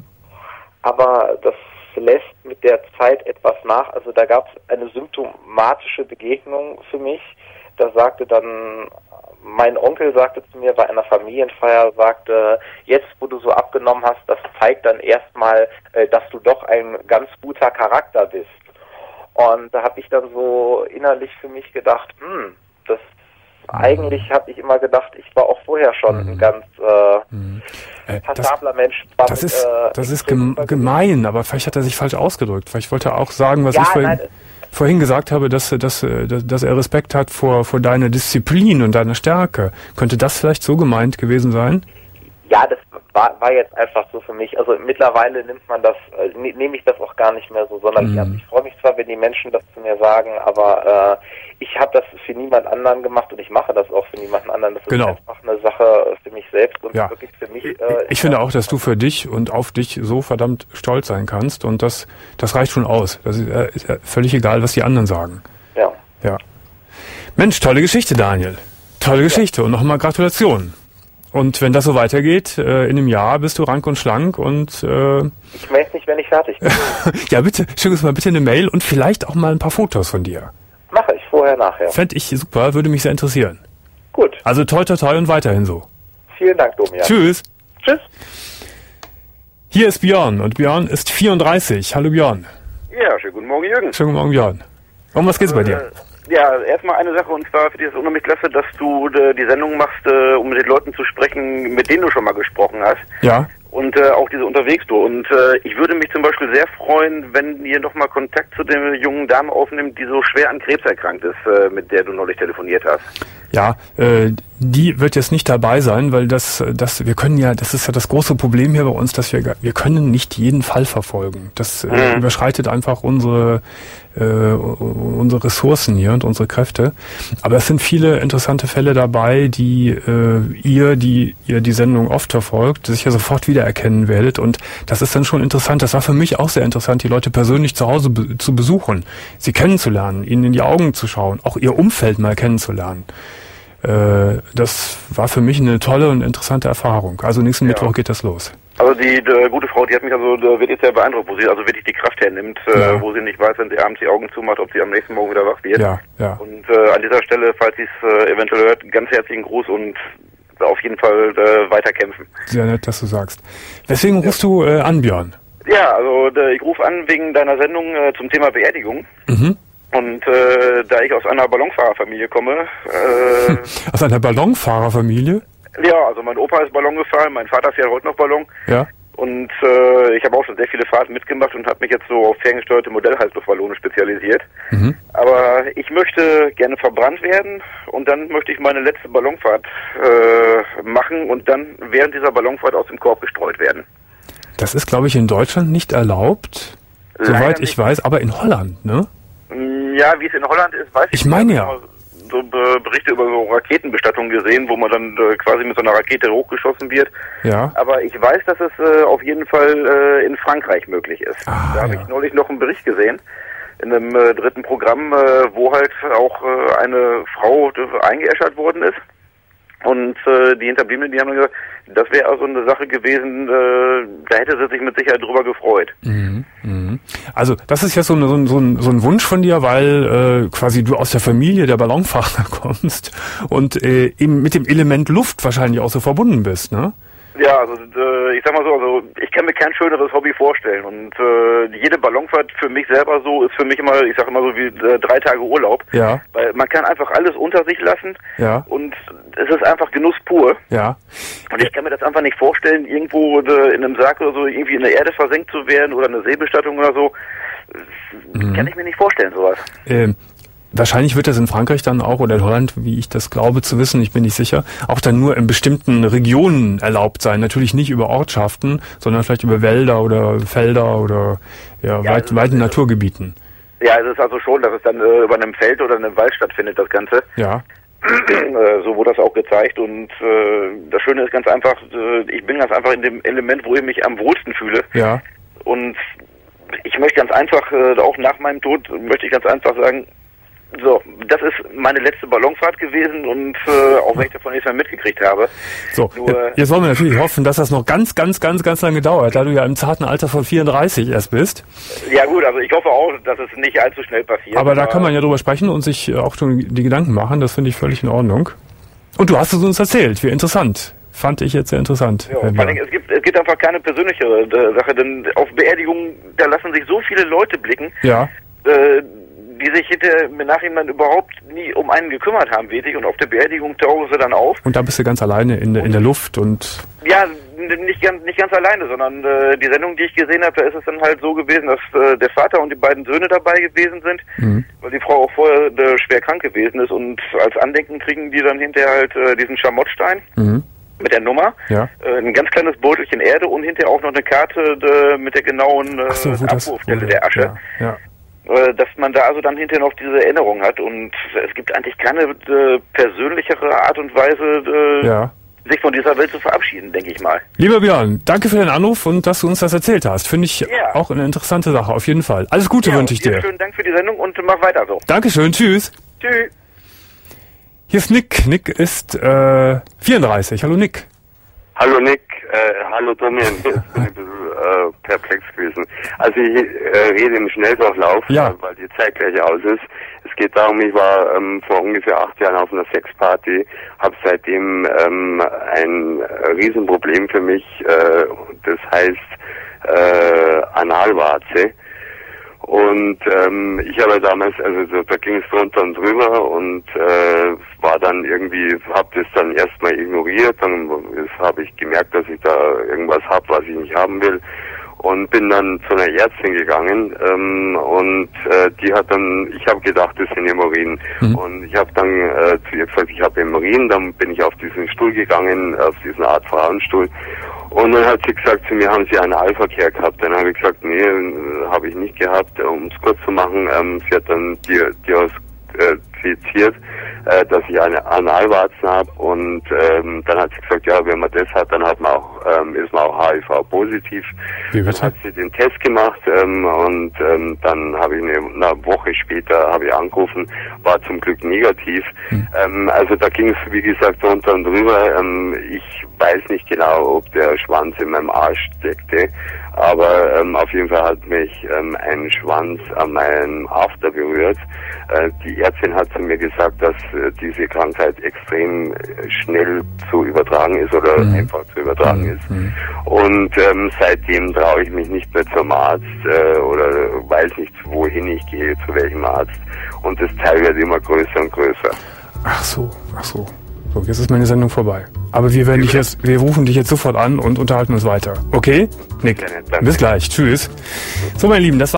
aber das lässt mit der Zeit etwas nach. Also da gab es eine symptomatische Begegnung für mich. Da sagte dann, mein Onkel sagte zu mir bei einer Familienfeier, sagte, jetzt wo du so abgenommen hast, das zeigt dann erstmal, äh, dass du doch ein ganz guter Charakter bist. Und da habe ich dann so innerlich für mich gedacht, hm, das eigentlich habe ich immer gedacht, ich war auch vorher schon ein ganz äh, mhm. äh, passabler das, Mensch. Das mit, ist, äh, das ist gem- gemein, aber vielleicht hat er sich falsch ausgedrückt. Vielleicht wollte er auch sagen, was ja, ich vorhin, nein, vorhin gesagt habe, dass, dass, dass, dass er Respekt hat vor, vor deiner Disziplin und deiner Stärke. Könnte das vielleicht so gemeint gewesen sein? Ja, das war, war jetzt einfach so für mich. Also mittlerweile nimmt man das, äh, ne, nehme ich das auch gar nicht mehr so sonderlich mhm. ernst. Ich freue mich zwar, wenn die Menschen das zu mir sagen, aber äh, ich habe das für niemand anderen gemacht und ich mache das auch für niemanden anderen. Das genau. ist einfach eine Sache für mich selbst und ja. wirklich für mich. Äh, ich ich finde auch, dass du für dich und auf dich so verdammt stolz sein kannst und das, das reicht schon aus. Das ist, äh, ist völlig egal, was die anderen sagen. Ja. Ja. Mensch, tolle Geschichte, Daniel. Tolle ja. Geschichte und nochmal Gratulation. Und wenn das so weitergeht, äh, in einem Jahr bist du rank und schlank und äh, ich melde mich, wenn ich fertig bin. ja, bitte, schick uns mal bitte eine Mail und vielleicht auch mal ein paar Fotos von dir. Mache ich vorher, nachher. Fände ich super, würde mich sehr interessieren. Gut. Also toi toi toi und weiterhin so. Vielen Dank, Domian. Tschüss. Tschüss. Hier ist Björn und Björn ist vierunddreißig. Hallo Björn. Ja, schönen guten Morgen, Jürgen. Schönen guten Morgen, Björn. Um was geht's bei dir? Ja, erstmal eine Sache, und zwar finde ich es unheimlich klasse, dass du äh, die Sendung machst, äh, um mit den Leuten zu sprechen, mit denen du schon mal gesprochen hast. Ja. Und äh, auch diese Unterwegstour. Und äh, ich würde mich zum Beispiel sehr freuen, wenn ihr nochmal Kontakt zu der jungen Dame aufnimmt, die so schwer an Krebs erkrankt ist, äh, mit der du neulich telefoniert hast. Ja, äh, die wird jetzt nicht dabei sein, weil das, das, wir können ja, das ist ja das große Problem hier bei uns, dass wir, wir können nicht jeden Fall verfolgen. Das äh, mhm. überschreitet einfach unsere, äh, unsere Ressourcen hier und unsere Kräfte. Aber es sind viele interessante Fälle dabei, die äh, ihr, die ihr die Sendung oft verfolgt, sicher sofort wiedererkennen werdet. Und das ist dann schon interessant. Das war für mich auch sehr interessant, die Leute persönlich zu Hause be- zu besuchen, sie kennenzulernen, ihnen in die Augen zu schauen, auch ihr Umfeld mal kennenzulernen. Das war für mich eine tolle und interessante Erfahrung. Also nächsten ja. Mittwoch geht das los. Also die, die gute Frau, die hat mich also wirklich sehr beeindruckt, wo sie also wirklich die Kraft hernimmt, ja. äh, wo sie nicht weiß, wenn sie abends die Augen zumacht, ob sie am nächsten Morgen wieder wach wird. Ja, ja. Und äh, an dieser Stelle, falls sie es äh, eventuell hört, ganz herzlichen Gruß und auf jeden Fall äh, weiter kämpfen. Sehr nett, dass du sagst. Weswegen rufst ja. du äh, an, Björn? Ja, also äh, ich rufe an wegen deiner Sendung äh, zum Thema Beerdigung. Mhm. Und äh, da ich aus einer Ballonfahrerfamilie komme... Äh, aus einer Ballonfahrerfamilie? Ja, also mein Opa ist Ballon gefahren, mein Vater fährt heute noch Ballon. Ja. Und äh, ich habe auch schon sehr viele Fahrten mitgemacht und habe mich jetzt so auf ferngesteuerte Modellhalsluftballone spezialisiert. Mhm. Aber ich möchte gerne verbrannt werden und dann möchte ich meine letzte Ballonfahrt äh, machen und dann während dieser Ballonfahrt aus dem Korb gestreut werden. Das ist, glaube ich, in Deutschland nicht erlaubt, Leider soweit ich nicht. weiß, aber in Holland, ne? Ja, wie es in Holland ist, weiß ich nicht. Ich meine nicht. ja. so Berichte über so Raketenbestattungen gesehen, wo man dann äh, quasi mit so einer Rakete hochgeschossen wird. Ja. Aber ich weiß, dass es äh, auf jeden Fall äh, in Frankreich möglich ist. Ah, da habe ja. ich neulich noch einen Bericht gesehen in einem äh, dritten Programm, äh, wo halt auch äh, eine Frau äh, eingeäschert worden ist. Und äh, die Hinterbliebenen, die haben gesagt, das wäre also eine Sache gewesen, äh, da hätte sie sich mit Sicherheit drüber gefreut. Mhm, mhm. Also das ist jetzt so, eine, so, ein, so, ein, so ein Wunsch von dir, weil äh, quasi du aus der Familie der Ballonfahrer kommst und äh, eben mit dem Element Luft wahrscheinlich auch so verbunden bist, ne? Ja, also äh, ich sag mal so, also ich kann mir kein schöneres Hobby vorstellen und äh, jede Ballonfahrt für mich selber so ist für mich immer, ich sag immer so wie äh, drei Tage Urlaub, Ja. weil man kann einfach alles unter sich lassen Ja. und es ist einfach Genuss pur Ja. und ich kann mir das einfach nicht vorstellen, irgendwo äh, in einem Sarg oder so irgendwie in der Erde versenkt zu werden oder eine Seebestattung oder so, Mhm. kann ich mir nicht vorstellen, sowas. Ähm, wahrscheinlich wird das in Frankreich dann auch oder in Holland, wie ich das glaube zu wissen, ich bin nicht sicher, auch dann nur in bestimmten Regionen erlaubt sein. Natürlich nicht über Ortschaften, sondern vielleicht über Wälder oder Felder oder ja, Ja, weit, also- weiten Naturgebieten. Ja, es ist also schon, dass es dann äh, über einem Feld oder einem Wald stattfindet, das Ganze. Ja. Äh, so wurde das auch gezeigt und äh, das Schöne ist ganz einfach, äh, ich bin ganz einfach in dem Element, wo ich mich am wohlsten fühle Ja. und ich möchte ganz einfach, äh, auch nach meinem Tod, möchte ich ganz einfach sagen, so, das ist meine letzte Ballonfahrt gewesen und äh, auch wenn ich davon nichts mehr mitgekriegt habe. So, Nur, jetzt, jetzt wollen wir natürlich hoffen, dass das noch ganz, ganz, ganz, ganz lange dauert, da du ja im zarten Alter von vierunddreißig erst bist. Ja gut, also ich hoffe auch, dass es nicht allzu schnell passiert. Aber da kann man ja drüber sprechen und sich äh, auch schon die Gedanken machen, das finde ich völlig in Ordnung. Und du hast es uns erzählt, wie interessant. Fand ich jetzt sehr interessant. Ja, vor allem, es gibt, es gibt einfach keine persönlichere äh, Sache, denn auf Beerdigungen, da lassen sich so viele Leute blicken, Ja. äh, die sich hinter im Nachhinein überhaupt nie um einen gekümmert haben, weiß ich, und auf der Beerdigung tauchen sie dann auf. Und da bist du ganz alleine in, der in der Luft und Ja, n- nicht ganz, nicht ganz alleine, sondern äh, die Sendung, die ich gesehen habe, da ist es dann halt so gewesen, dass äh, der Vater und die beiden Söhne dabei gewesen sind, Mhm. weil die Frau auch vorher äh, schwer krank gewesen ist und als Andenken kriegen die dann hinterher halt äh, diesen Schamottstein Mhm. mit der Nummer, Ja. äh, ein ganz kleines Beutelchen Erde und hinterher auch noch eine Karte äh, mit der genauen äh, Ach so, wo das, wo Abwurfstelle der, der Asche. Ja, ja. Äh, dass man da also dann hinterher noch diese Erinnerung hat und es gibt eigentlich keine äh, persönlichere Art und Weise, äh, ja. sich von dieser Welt zu verabschieden, denke ich mal. Lieber Björn, danke für den Anruf und dass du uns das erzählt hast. Finde ich Ja. auch eine interessante Sache, auf jeden Fall. Alles Gute Ja, wünsche ich dir dir. Schönen Dank für die Sendung und mach weiter so. Dankeschön, tschüss. Tschüss. Hier ist Nick. Nick ist äh, vierunddreißig. Hallo Nick. Hallo Nick, äh, hallo Domian, ich bin ein bisschen äh, perplex gewesen. Also ich äh, rede im Schnelldurchlauf, Ja. äh, weil die Zeit gleich aus ist. Es geht darum, ich war ähm, vor ungefähr acht Jahren auf einer Sexparty, habe seitdem ähm, ein äh, Riesenproblem für mich, äh, das heißt äh, Analwarze. Und ähm, ich habe damals, also so, da ging es drunter und drüber und äh, war dann irgendwie, habe das dann erstmal ignoriert, dann habe ich gemerkt, dass ich da irgendwas habe, was ich nicht haben will und bin dann zu einer Ärztin gegangen ähm, und äh, die hat dann, ich habe gedacht, das sind Hämorrhoiden Mhm. und ich habe dann äh, zu ihr gesagt, ich habe Hämorrhoiden, dann bin ich auf diesen Stuhl gegangen, auf diesen Art Frauenstuhl. Und dann hat sie gesagt zu mir, haben Sie einen Analverkehr gehabt? Dann habe ich gesagt, nee, äh, habe ich nicht gehabt. Um es kurz zu machen, ähm, sie hat dann diagnostiziert, äh, dass ich eine Analwarzen habe. Und ähm, dann hat sie gesagt, ja, wenn man das hat, dann hat man auch, ähm, ist man auch H I V-positiv. Wie Dann bitte? hat sie den Test gemacht ähm, und ähm, dann habe ich eine, eine Woche später habe ich angerufen, war zum Glück negativ. Hm. Ähm, also da ging es, wie gesagt, drunter und drüber. Ähm, ich weiß nicht genau, ob der Schwanz in meinem Arsch steckte, aber ähm, auf jeden Fall hat mich ähm, ein Schwanz an meinem After berührt. Äh, die Ärztin hat zu mir gesagt, dass äh, diese Krankheit extrem äh, schnell zu übertragen ist oder Mhm. einfach zu übertragen Mhm. ist. Mhm. Und ähm, seitdem traue ich mich nicht mehr zum Arzt äh, oder weiß nicht, wohin ich gehe, zu welchem Arzt. Und das Teil wird immer größer und größer. Ach so, ach so. So, jetzt ist meine Sendung vorbei. Aber wir werden dich jetzt, wir rufen dich jetzt sofort an und unterhalten uns weiter. Okay? Nick, Gerne, danke. bis gleich. Tschüss. So, meine Lieben, das war